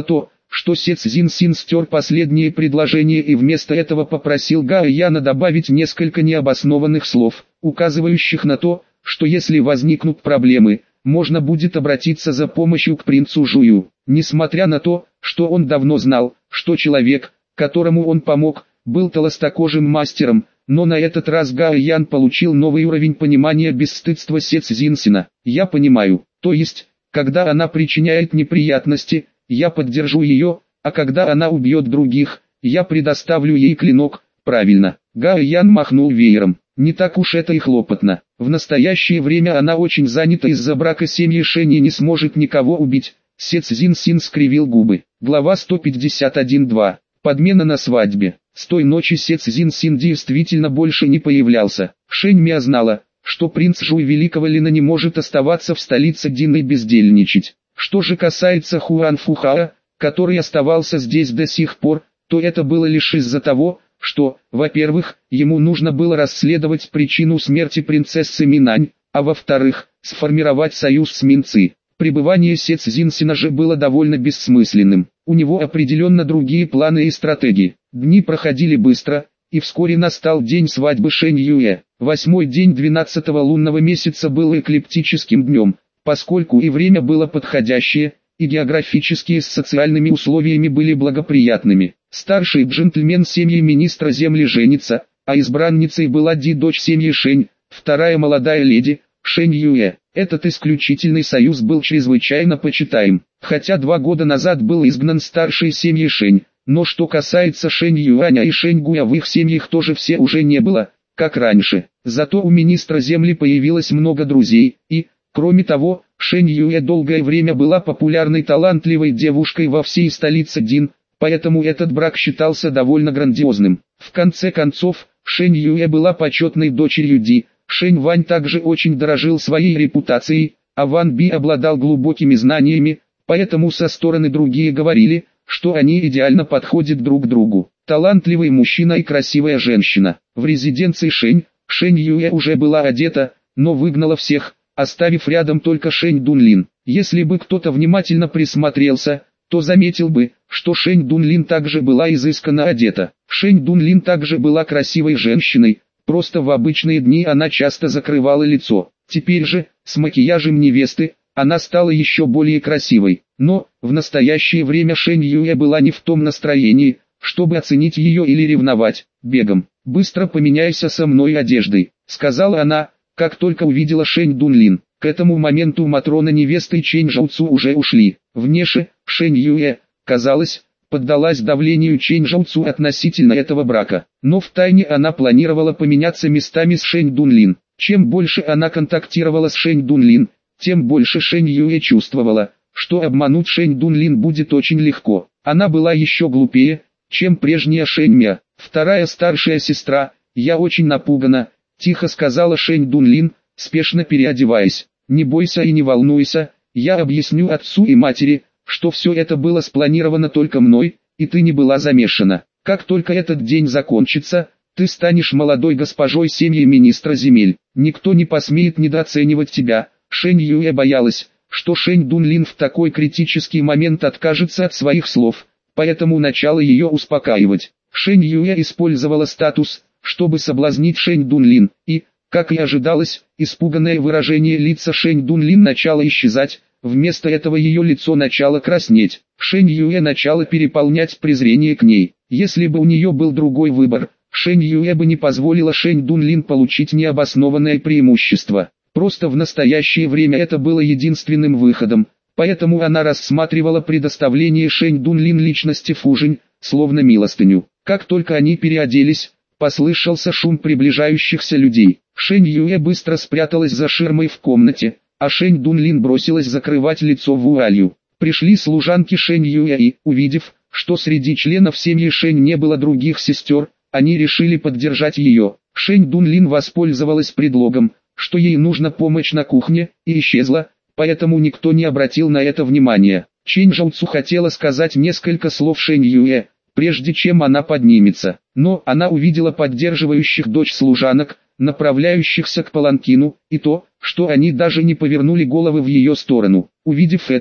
что Се Цзиньсин стер последнее предложение и вместо этого попросил Гао Яна добавить несколько необоснованных слов, указывающих на то, что если возникнут проблемы, можно будет обратиться за помощью к принцу Жую. Несмотря на то, что он давно знал, что человек, которому он помог, был толстокожим мастером, но на этот раз Гао Ян получил новый уровень понимания бесстыдства Се Цзиньсина. «Я понимаю, то есть, когда она причиняет неприятности, я поддержу ее, а когда она убьет других, я предоставлю ей клинок, правильно». Гао Ян махнул веером. Не так уж это и хлопотно. В настоящее время она очень занята из-за брака семьи Шэнь и не сможет никого убить. Се Цзиньсин скривил губы. Глава сто пятьдесят один два. Подмена на свадьбе. С той ночи Се Цзиньсин действительно больше не появлялся. Шэнь Мя знала, что принц Жуй Великого Лина не может оставаться в столице Дин и бездельничать. Что же касается Хуан Фухао, который оставался здесь до сих пор, то это было лишь из-за того, что, во-первых, ему нужно было расследовать причину смерти принцессы Минань, а во-вторых, сформировать союз с Минци. Пребывание Се Цзиньсина же было довольно бессмысленным. У него определенно другие планы и стратегии. Дни проходили быстро, и вскоре настал день свадьбы Шэнь Юэ. Восьмой день двенадцатого лунного месяца был эклиптическим днем, поскольку и время было подходящее, и географические с социальными условиями были благоприятными. Старший джентльмен семьи министра земли женится, а избранницей была Ди, дочь семьи Шэнь, вторая молодая леди, Шэнь Юэ. Этот исключительный союз был чрезвычайно почитаем, хотя два года назад был изгнан старший семьи Шэнь, но что касается Шэнь Юаня и Шэнь Гуя, в их семьях тоже все уже не было, как раньше. Зато у министра земли появилось много друзей, и, кроме того, Шэнь Юэ долгое время была популярной талантливой девушкой во всей столице Дин, поэтому этот брак считался довольно грандиозным. В конце концов, Шэнь Юэ была почетной дочерью Ди. Шэнь Вань также очень дорожил своей репутацией, а Ван Би обладал глубокими знаниями, поэтому со стороны другие говорили, что они идеально подходят друг другу. Талантливый мужчина и красивая женщина. В резиденции Шэнь, Шэнь Юэ уже была одета, но выгнала всех, оставив рядом только Шэнь Дунлин. Если бы кто-то внимательно присмотрелся, то заметил бы, что Шэнь Дунлин также была изысканно одета. Шэнь Дунлин также была красивой женщиной, просто в обычные дни она часто закрывала лицо. Теперь же, с макияжем невесты, она стала еще более красивой. Но, в настоящее время Шэнь Юэ была не в том настроении, чтобы оценить ее или ревновать. «Бегом, быстро поменяйся со мной одеждой», — сказала она, как только увидела Шэнь Дунлин. К этому моменту Матрона невесты и Чэнь Жаоцу уже ушли. Внешне, Шэнь Юэ, казалось, поддалась давлению Чэнь Жаоцу относительно этого брака. Но втайне она планировала поменяться местами с Шэнь Дунлин. Чем больше она контактировала с Шэнь Дунлин, тем больше Шэнь Юэ чувствовала, что обмануть Шэнь Дунлин будет очень легко. Она была еще глупее, чем прежняя Шэнь Мя. Вторая старшая сестра, я очень напугана, тихо сказала Шэнь Дунлин, спешно переодеваясь. Не бойся и не волнуйся, я объясню отцу и матери, что все это было спланировано только мной, и ты не была замешана. Как только этот день закончится, ты станешь молодой госпожой семьи министра земель. Никто не посмеет недооценивать тебя. Шэнь Юэ боялась, что Шэнь Дунлин в такой критический момент откажется от своих слов, поэтому начала ее успокаивать. Шэнь Юэ использовала статус, чтобы соблазнить Шэнь Дунлин, и, как и ожидалось, испуганное выражение лица Шэнь Дунлин начало исчезать, вместо этого ее лицо начало краснеть. Шэнь Юэ начало переполнять презрение к ней. Если бы у нее был другой выбор, Шэнь Юэ бы не позволила Шэнь Дунлин получить необоснованное преимущество. Просто в настоящее время это было единственным выходом, поэтому она рассматривала предоставление Шэнь Дунлин личности Фужень, словно милостыню. Как только они переоделись, послышался шум приближающихся людей. Шэнь Юэ быстро спряталась за ширмой в комнате, а Шэнь Дунлин бросилась закрывать лицо вуалью. Пришли служанки Шэнь Юэ и, увидев, что среди членов семьи Шэнь не было других сестер, они решили поддержать ее. Шэнь Дунлин воспользовалась предлогом, что ей нужна помощь на кухне, и исчезла, поэтому никто не обратил на это внимания. Чэнь Жаоцу хотела сказать несколько слов Шэнь Юэ, прежде чем она поднимется, но она увидела поддерживающих дочь служанок, направляющихся к паланкину, и то, что они даже не повернули головы в ее сторону. Увидев это,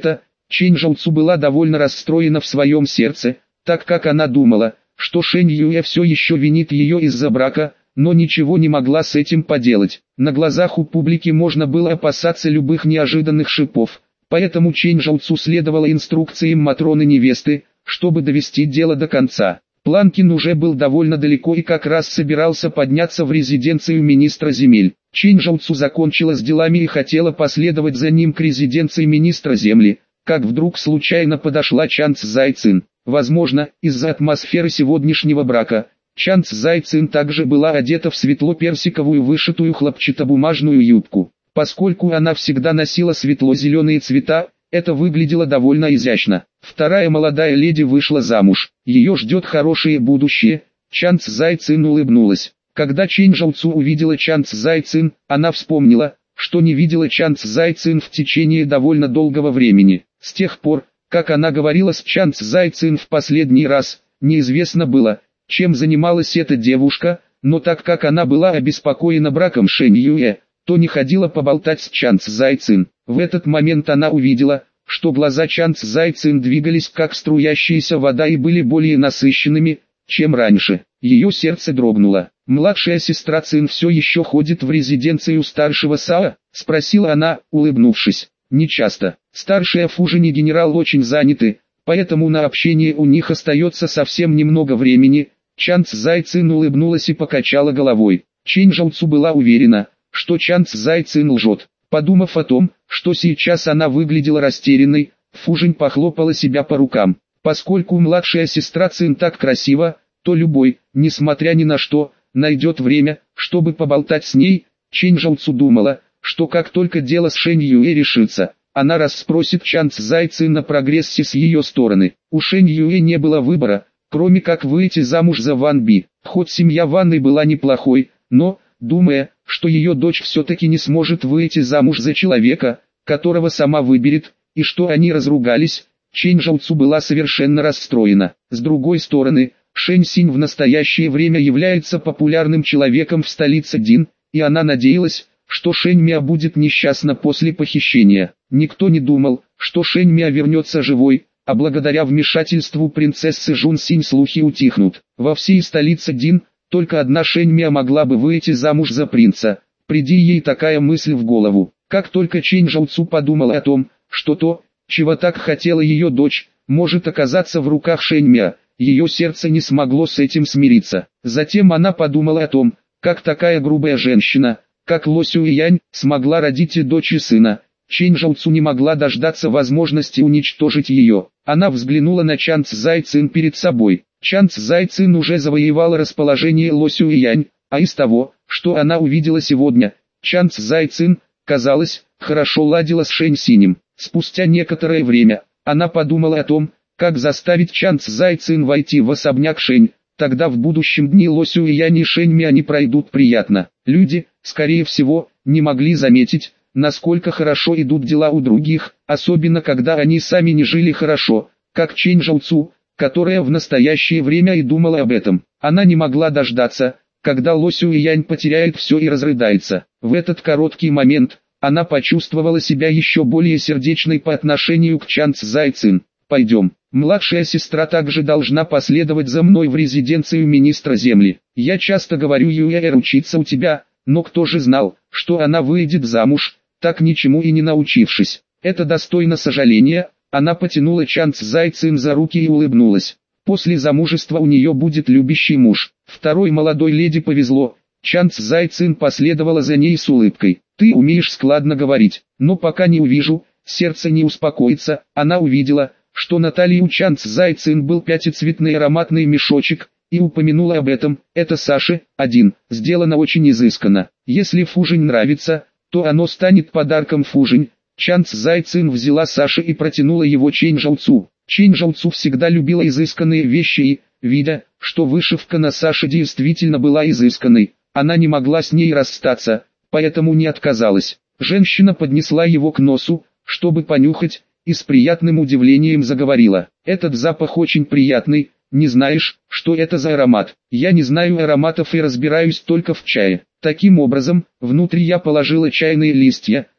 Чэнь Жаоцу была довольно расстроена в своем сердце, так как она думала, что Шэнь Юэ все еще винит ее из-за брака, но ничего не могла с этим поделать. На глазах у публики можно было опасаться любых неожиданных шипов, поэтому Чэнь Жаоцу следовала инструкциям Матроны невесты, чтобы довести дело до конца. Планкин уже был довольно далеко и как раз собирался подняться в резиденцию министра земель. Чэнь Жаоцу закончила с делами и хотела последовать за ним к резиденции министра земли, как вдруг случайно подошла Чан Цзай Цин. Возможно, из-за атмосферы сегодняшнего брака, Чан Цзай Цин также была одета в светло-персиковую вышитую хлопчатобумажную юбку. Поскольку она всегда носила светло-зеленые цвета, это выглядело довольно изящно. Вторая молодая леди вышла замуж. Ее ждет хорошее будущее. Чан Цзай Цин улыбнулась. Когда Чэнь Жаоцу увидела Чан Цзай Цин, она вспомнила, что не видела Чан Цзай Цин в течение довольно долгого времени. С тех пор, как она говорила с Чан Цзай Цин в последний раз, неизвестно было, чем занималась эта девушка, но так как она была обеспокоена браком Шэнь Юэ, то не ходила поболтать с Чан Цзай Цин. В этот момент она увидела, что глаза Чан Цзай Цин двигались как струящаяся вода и были более насыщенными, чем раньше. Ее сердце дрогнуло. «Младшая сестра Цин все еще ходит в резиденцию старшего Сао?» – спросила она, улыбнувшись. «Не часто. Старшая Фужин и генерал очень заняты, поэтому на общение у них остается совсем немного времени». Чан Цзай Цин улыбнулась и покачала головой. Чэнь Жаоцу была уверена, что Чан Цзай Цин лжет. Подумав о том, что сейчас она выглядела растерянной, Фужин похлопала себя по рукам. Поскольку младшая сестра Цин так красива, то любой, несмотря ни на что, найдет время, чтобы поболтать с ней. Чэнь Жаоцу думала, что как только дело с Шэнь Юэ решится, она расспросит Чан Цзай Цин о прогрессе с ее стороны. У Шэнь Юэ не было выбора, кроме как выйти замуж за Ван Би. Хоть семья Ванны была неплохой, но, думая, что ее дочь все-таки не сможет выйти замуж за человека, которого сама выберет, и что они разругались, Чэнь Жаоцу была совершенно расстроена. С другой стороны, Шэнь Синь в настоящее время является популярным человеком в столице Дин, и она надеялась, что Шэнь Миа будет несчастна после похищения. Никто не думал, что Шэнь Миа вернется живой, а благодаря вмешательству принцессы Жун Синь слухи утихнут. Во всей столице Дин, только одна Шэнь Миа могла бы выйти замуж за принца. Приди ей такая мысль в голову. Как только Чэнь Жаоцу подумала о том, что то, чего так хотела ее дочь, может оказаться в руках Шэнь Миа, ее сердце не смогло с этим смириться. Затем она подумала о том, как такая грубая женщина, как Ло Сюэянь, смогла родить и дочь и сына. Чэнь Жаоцу не могла дождаться возможности уничтожить ее. Она взглянула на Чан Цзай Цин перед собой. Чан Цзай Цин уже завоевала расположение Ло Сюэянь, а из того, что она увидела сегодня, Чан Цзай Цин, казалось, хорошо ладила с Шэнь Синем. Спустя некоторое время, она подумала о том, как заставить Чан Цзай Цин войти в особняк Шэнь. Тогда в будущем дни Ло Сюэянь и Шэнь Миа не пройдут приятно. Люди, скорее всего, не могли заметить, насколько хорошо идут дела у других, особенно когда они сами не жили хорошо, как Чэнь Жаоцу, которая в настоящее время и думала об этом. Она не могла дождаться, когда Ло Сюэянь потеряет все и разрыдается. В этот короткий момент, она почувствовала себя еще более сердечной по отношению к Чан Цзай Цин. «Пойдем, младшая сестра также должна последовать за мной в резиденцию министра земли. Я часто говорю Юэ учиться у тебя, но кто же знал, что она выйдет замуж, так ничему и не научившись. Это достойно сожаления». Она потянула Чан Цзай Цин за руки и улыбнулась. После замужества у нее будет любящий муж. Второй молодой леди повезло. Чан Цзай Цин последовала за ней с улыбкой. «Ты умеешь складно говорить, но пока не увижу, сердце не успокоится». Она увидела, что на талии у Чан Цзай Цин был пятицветный ароматный мешочек, и упомянула об этом. «Это Саше, один, сделано очень изысканно. Если Фужинь нравится, то оно станет подарком Фужинь». Чан Цзай Цин взяла Саше и протянула его Чэнь Жаоцу. Чэнь Жаоцу всегда любила изысканные вещи и, видя, что вышивка на Саше действительно была изысканной, она не могла с ней расстаться, поэтому не отказалась. Женщина поднесла его к носу, чтобы понюхать, и с приятным удивлением заговорила. «Этот запах очень приятный, не знаешь, что это за аромат?» «Я не знаю ароматов и разбираюсь только в чае». Таким образом, внутрь я положила чайные листья,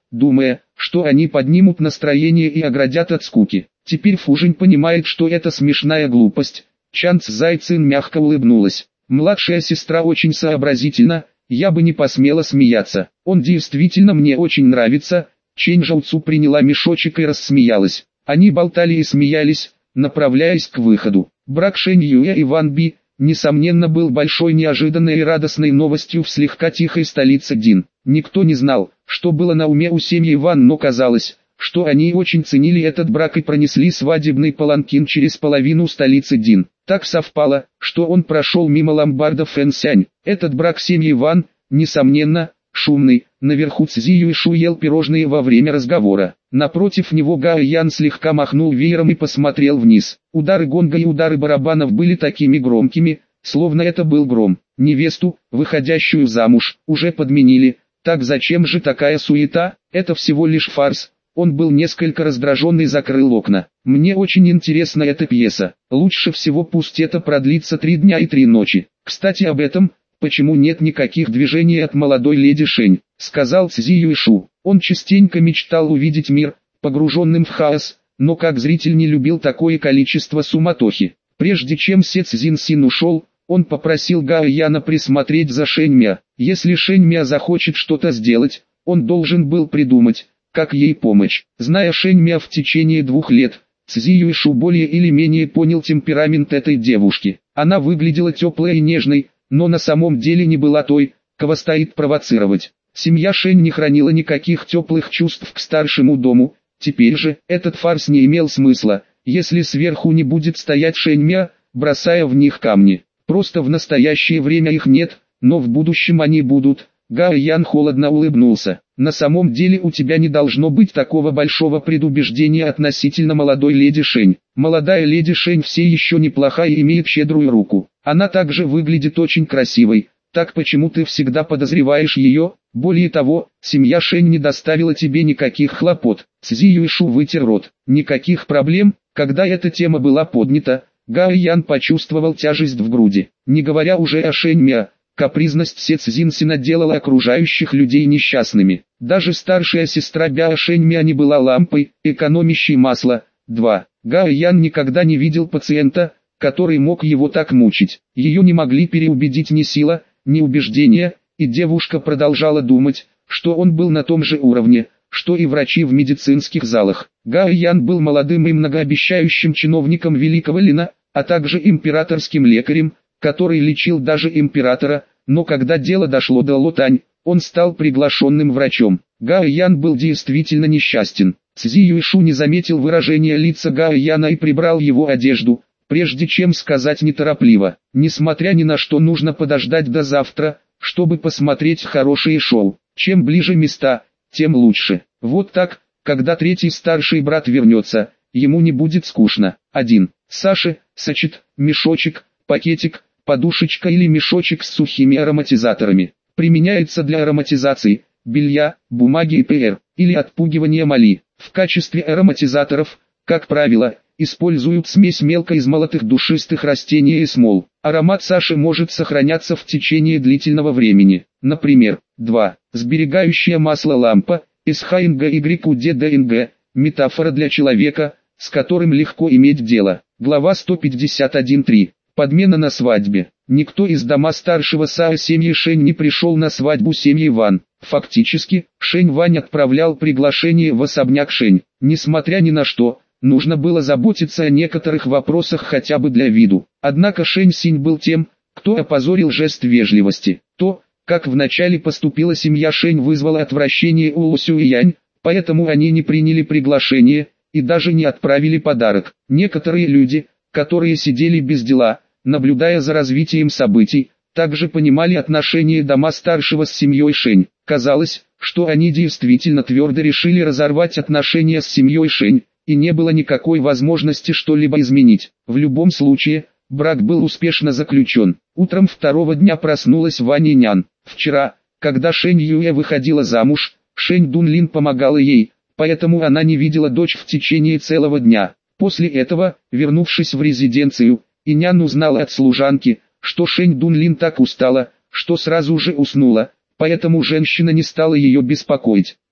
думая, что они поднимут настроение и оградят от скуки. Теперь Фужень понимает, что это смешная глупость. Чан Цзайцин мягко улыбнулась. Младшая сестра очень сообразительна, я бы не посмела смеяться. Он действительно мне очень нравится. Чэнь Жауцу приняла мешочек и рассмеялась. Они болтали и смеялись, направляясь к выходу. Брак Шэнь Юя и Ван Би, несомненно, был большой неожиданной и радостной новостью в слегка тихой столице Дин. Никто не знал, что было на уме у семьи Ван, но казалось, что они очень ценили этот брак и пронесли свадебный паланкин через половину столицы Дин. Так совпало, что он прошел мимо ломбарда Фэнсянь. Этот брак семьи Ван, несомненно, шумный. Наверху Цзи Юйшу ел пирожные во время разговора. Напротив него Гао Ян слегка махнул веером и посмотрел вниз. Удары гонга и удары барабанов были такими громкими, словно это был гром. Невесту, выходящую замуж, уже подменили. Так зачем же такая суета? Это всего лишь фарс. Он был несколько раздражен и закрыл окна. Мне очень интересна эта пьеса. Лучше всего пусть это продлится три дня и три ночи. Кстати об этом, почему нет никаких движений от молодой леди Шэнь, сказал Цзи Юйшу. Он частенько мечтал увидеть мир, погруженным в хаос, но как зритель не любил такое количество суматохи. Прежде чем Се Цзиньсин ушел, он попросил Гао Яна присмотреть за Шэнь Мя. Если Шэнь Мя захочет что-то сделать, он должен был придумать, как ей помочь. Зная Шэнь Мя в течение двух лет, Цзи Юйшу более или менее понял темперамент этой девушки. Она выглядела теплой и нежной, но на самом деле не была той, кого стоит провоцировать. Семья Шэнь не хранила никаких теплых чувств к старшему дому. Теперь же, этот фарс не имел смысла, если сверху не будет стоять Шэнь Мя, бросая в них камни. Просто в настоящее время их нет, но в будущем они будут. Гао Ян холодно улыбнулся. На самом деле у тебя не должно быть такого большого предубеждения относительно молодой леди Шэнь. Молодая леди Шэнь все еще неплоха и имеет щедрую руку. Она также выглядит очень красивой. Так почему ты всегда подозреваешь ее? Более того, семья Шэнь не доставила тебе никаких хлопот. Цзи Юйшу вытер рот. Никаких проблем. Когда эта тема была поднята, Гао Ян почувствовал тяжесть в груди. Не говоря уже о Шэнь Мя, капризность Се Цзиньсина делала окружающих людей несчастными. Даже старшая сестра Бяо Шэнь Мя не была лампой, экономящей масло. два. Гао Ян никогда не видел пациента, который мог его так мучить. Ее не могли переубедить ни сила, ни убеждения, и девушка продолжала думать, что он был на том же уровне, что и врачи в медицинских залах. Гао Ян был молодым и многообещающим чиновником Великого Лина, а также императорским лекарем, который лечил даже императора, но когда дело дошло до Лотань, он стал приглашенным врачом. Гао Ян был действительно несчастен. Цзи Юйшу не заметил выражения лица Гао Яна и прибрал его одежду, прежде чем сказать неторопливо: несмотря ни на что, нужно подождать до завтра, чтобы посмотреть хорошее шоу. Чем ближе места, тем лучше. Вот так, когда третий старший брат вернется, ему не будет скучно. один. Саше, сочет, мешочек, пакетик, подушечка или мешочек с сухими ароматизаторами. Применяется для ароматизации белья, бумаги и ПР, или отпугивания моли. В качестве ароматизаторов, как правило, используют смесь мелко измолотых душистых растений и смол. Аромат Саши может сохраняться в течение длительного времени. Например, два. Сберегающее масло лампа, эс эйч эн джи уай ди ди эн джи, метафора для человека, с которым легко иметь дело. Глава сто пятьдесят один точка три. Подмена на свадьбе. Никто из дома старшего Сао семьи Шэнь не пришел на свадьбу семьи Ван. Фактически, Шэнь Вань отправлял приглашение в особняк Шэнь. Несмотря ни на что, нужно было заботиться о некоторых вопросах хотя бы для виду. Однако Шэнь Синь был тем, кто опозорил жест вежливости. То, как вначале поступила семья Шэнь, вызвало отвращение у Ло Сюэянь, поэтому они не приняли приглашение и даже не отправили подарок. Некоторые люди, которые сидели без дела, наблюдая за развитием событий, также понимали отношения дома старшего с семьей Шэнь. Казалось, что они действительно твердо решили разорвать отношения с семьей Шэнь, и не было никакой возможности что-либо изменить. В любом случае, брак был успешно заключен. Утром второго дня проснулась Ван Инян. Вчера, когда Шэнь Юэ выходила замуж, Шэнь Дунлин помогала ей, поэтому она не видела дочь в течение целого дня. После этого, вернувшись в резиденцию, Инян узнала от служанки, что Шэнь Дунлин так устала, что сразу же уснула, поэтому женщина не стала ее беспокоить.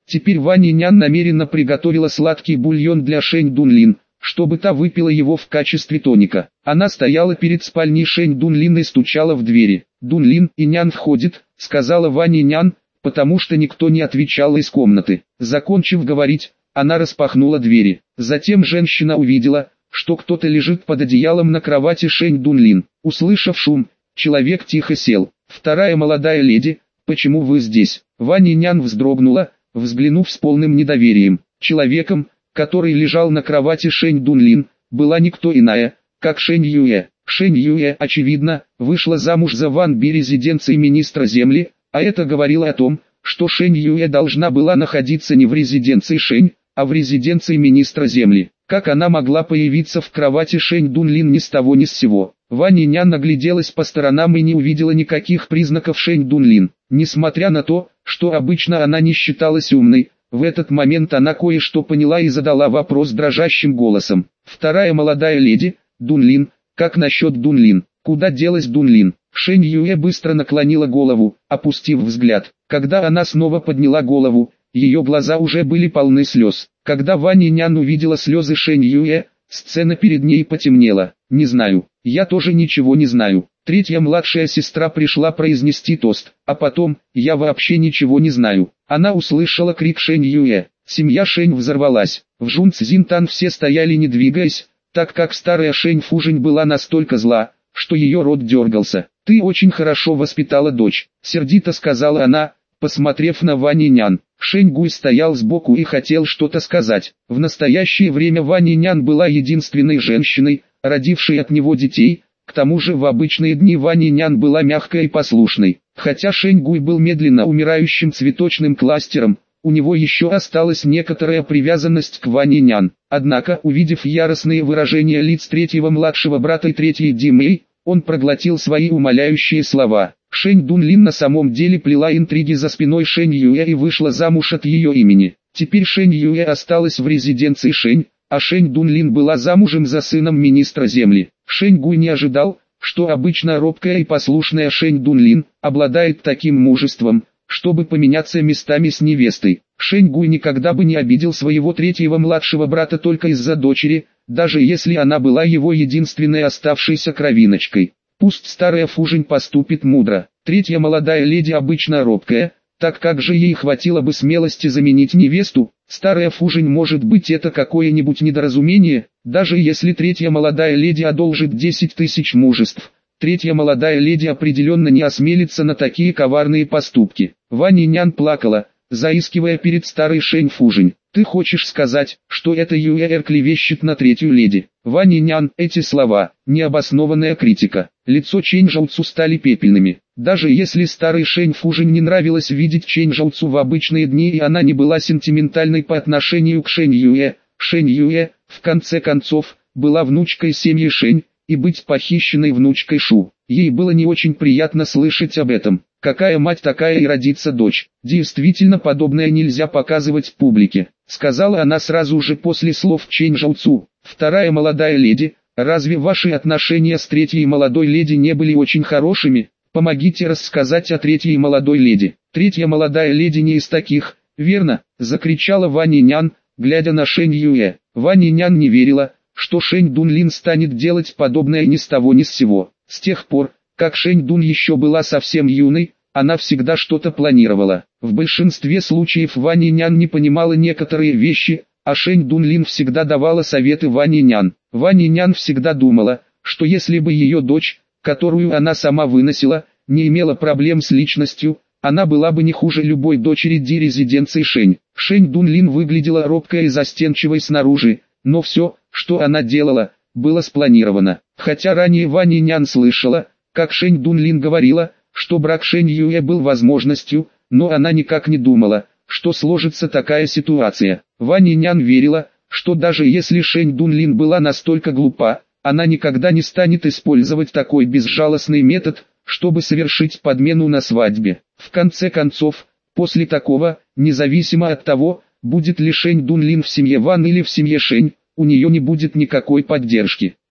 Теперь Ван Инян намеренно приготовила сладкий бульон для Шэнь Дунлин, чтобы та выпила его в качестве тоника. Она стояла перед спальней Шэнь Дунлин и стучала в двери. «Дунлин, Инян входит», — сказала Ван Инян, потому что никто не отвечал из комнаты. Закончив говорить, она распахнула двери. Затем женщина увидела, что кто-то лежит под одеялом на кровати Шэнь Дунлин. Услышав шум, человек тихо сел. «Вторая молодая леди, почему вы здесь?» Ван Инян вздрогнула, взглянув с полным недоверием. Человеком, который лежал на кровати Шэнь Дунлин, была никто иная, как Шэнь Юэ. Шэнь Юэ, очевидно, вышла замуж за Ван Би резиденции министра земли, а это говорило о том, что Шэнь Юэ должна была находиться не в резиденции Шэнь, а в резиденции министра земли. Как она могла появиться в кровати Шэнь Дунлин ни с того ни с сего? Ван Инян нагляделась по сторонам и не увидела никаких признаков Шэнь Дунлин. Несмотря на то, что обычно она не считалась умной, в этот момент она кое-что поняла и задала вопрос дрожащим голосом. «Вторая молодая леди, Дунлин, как насчет Дунлин? Куда делась Дунлин?» Шэнь Юэ быстро наклонила голову, опустив взгляд. Когда она снова подняла голову, ее глаза уже были полны слез. Когда Ван Инян увидела слезы Шэнь Юэ, сцена перед ней потемнела. «Не знаю, я тоже ничего не знаю». Третья младшая сестра пришла произнести тост, а потом, «Я вообще ничего не знаю». Она услышала крик Шэнь Юэ. Семья Шэнь взорвалась. В Жун Цзинтан все стояли не двигаясь, так как старая Шэнь Фужень была настолько зла, что ее рот дергался. «Ты очень хорошо воспитала дочь», — сердито сказала она, посмотрев на Ван Инян. Шэнь Гуй стоял сбоку и хотел что-то сказать. В настоящее время Ван Инян была единственной женщиной, родившей от него детей. К тому же в обычные дни Ван Инян была мягкой и послушной. Хотя Шэнь Гуй был медленно умирающим цветочным кластером, у него еще осталась некоторая привязанность к Ван Инян. Однако, увидев яростные выражения лиц третьего младшего брата и третьей Ди Мэй, он проглотил свои умоляющие слова. Шэнь Дунлин на самом деле плела интриги за спиной Шэнь Юэ и вышла замуж от ее имени. Теперь Шэнь Юэ осталась в резиденции Шэнь, а Шэнь Дунлин была замужем за сыном министра земли. Шэнь Гуй не ожидал, что обычно робкая и послушная Шэнь Дунлин обладает таким мужеством, чтобы поменяться местами с невестой. Шэнь Гуй никогда бы не обидел своего третьего младшего брата только из-за дочери, даже если она была его единственной оставшейся кровиночкой. Пусть старая Фужень поступит мудро. Третья молодая леди обычно робкая, так как же ей хватило бы смелости заменить невесту? Старая Фужень, может быть, это какое-нибудь недоразумение, даже если третья молодая леди одолжит десять тысяч мужеств. Третья молодая леди определенно не осмелится на такие коварные поступки. Ван Инян плакала, заискивая перед старой Шэнь Фужень. «Ты хочешь сказать, что это Юэр клевещет на третью леди?» Ван Инян, эти слова, необоснованная критика. Лицо Чэнь Жауцу стали пепельными. Даже если старой Шэнь Фужень не нравилось видеть Чэнь Жауцу в обычные дни и она не была сентиментальной по отношению к Шэнь Юэ, Шэнь Юэ, в конце концов, была внучкой семьи Шэнь, и быть похищенной внучкой Шу. Ей было не очень приятно слышать об этом. Какая мать, такая и родится дочь. Действительно, подобное нельзя показывать публике, сказала она сразу же после слов Чэнь Жауцу. «Вторая молодая леди, разве ваши отношения с третьей молодой леди не были очень хорошими? Помогите рассказать о третьей молодой леди». «Третья молодая леди не из таких, верно?» — закричала Ван Инян, глядя на Шэнь Юэ. Ван Инян не верила, что Шэнь Дунлин станет делать подобное ни с того ни с сего. С тех пор, как Шэнь Дун еще была совсем юной, она всегда что-то планировала. В большинстве случаев Ван Инян не понимала некоторые вещи, а Шэнь Дунлин всегда давала советы Ван Инян. Ван Инян всегда думала, что если бы ее дочь, которую она сама выносила, не имела проблем с личностью, она была бы не хуже любой дочери Ди резиденции Шэнь. Шэнь Дунлин выглядела робкой и застенчивой снаружи, но все, что она делала, было спланировано. Хотя ранее Ван Инян слышала, как Шэнь Дунлин говорила, что брак Шэнь Юэ был возможностью, но она никак не думала, что сложится такая ситуация. Ван Инян верила, что даже если Шэнь Дунлин была настолько глупа, она никогда не станет использовать такой безжалостный метод, чтобы совершить подмену на свадьбе. В конце концов, после такого, независимо от того, будет ли Шэнь Дунлин в семье Ван или в семье Шэнь, у нее не будет никакой поддержки.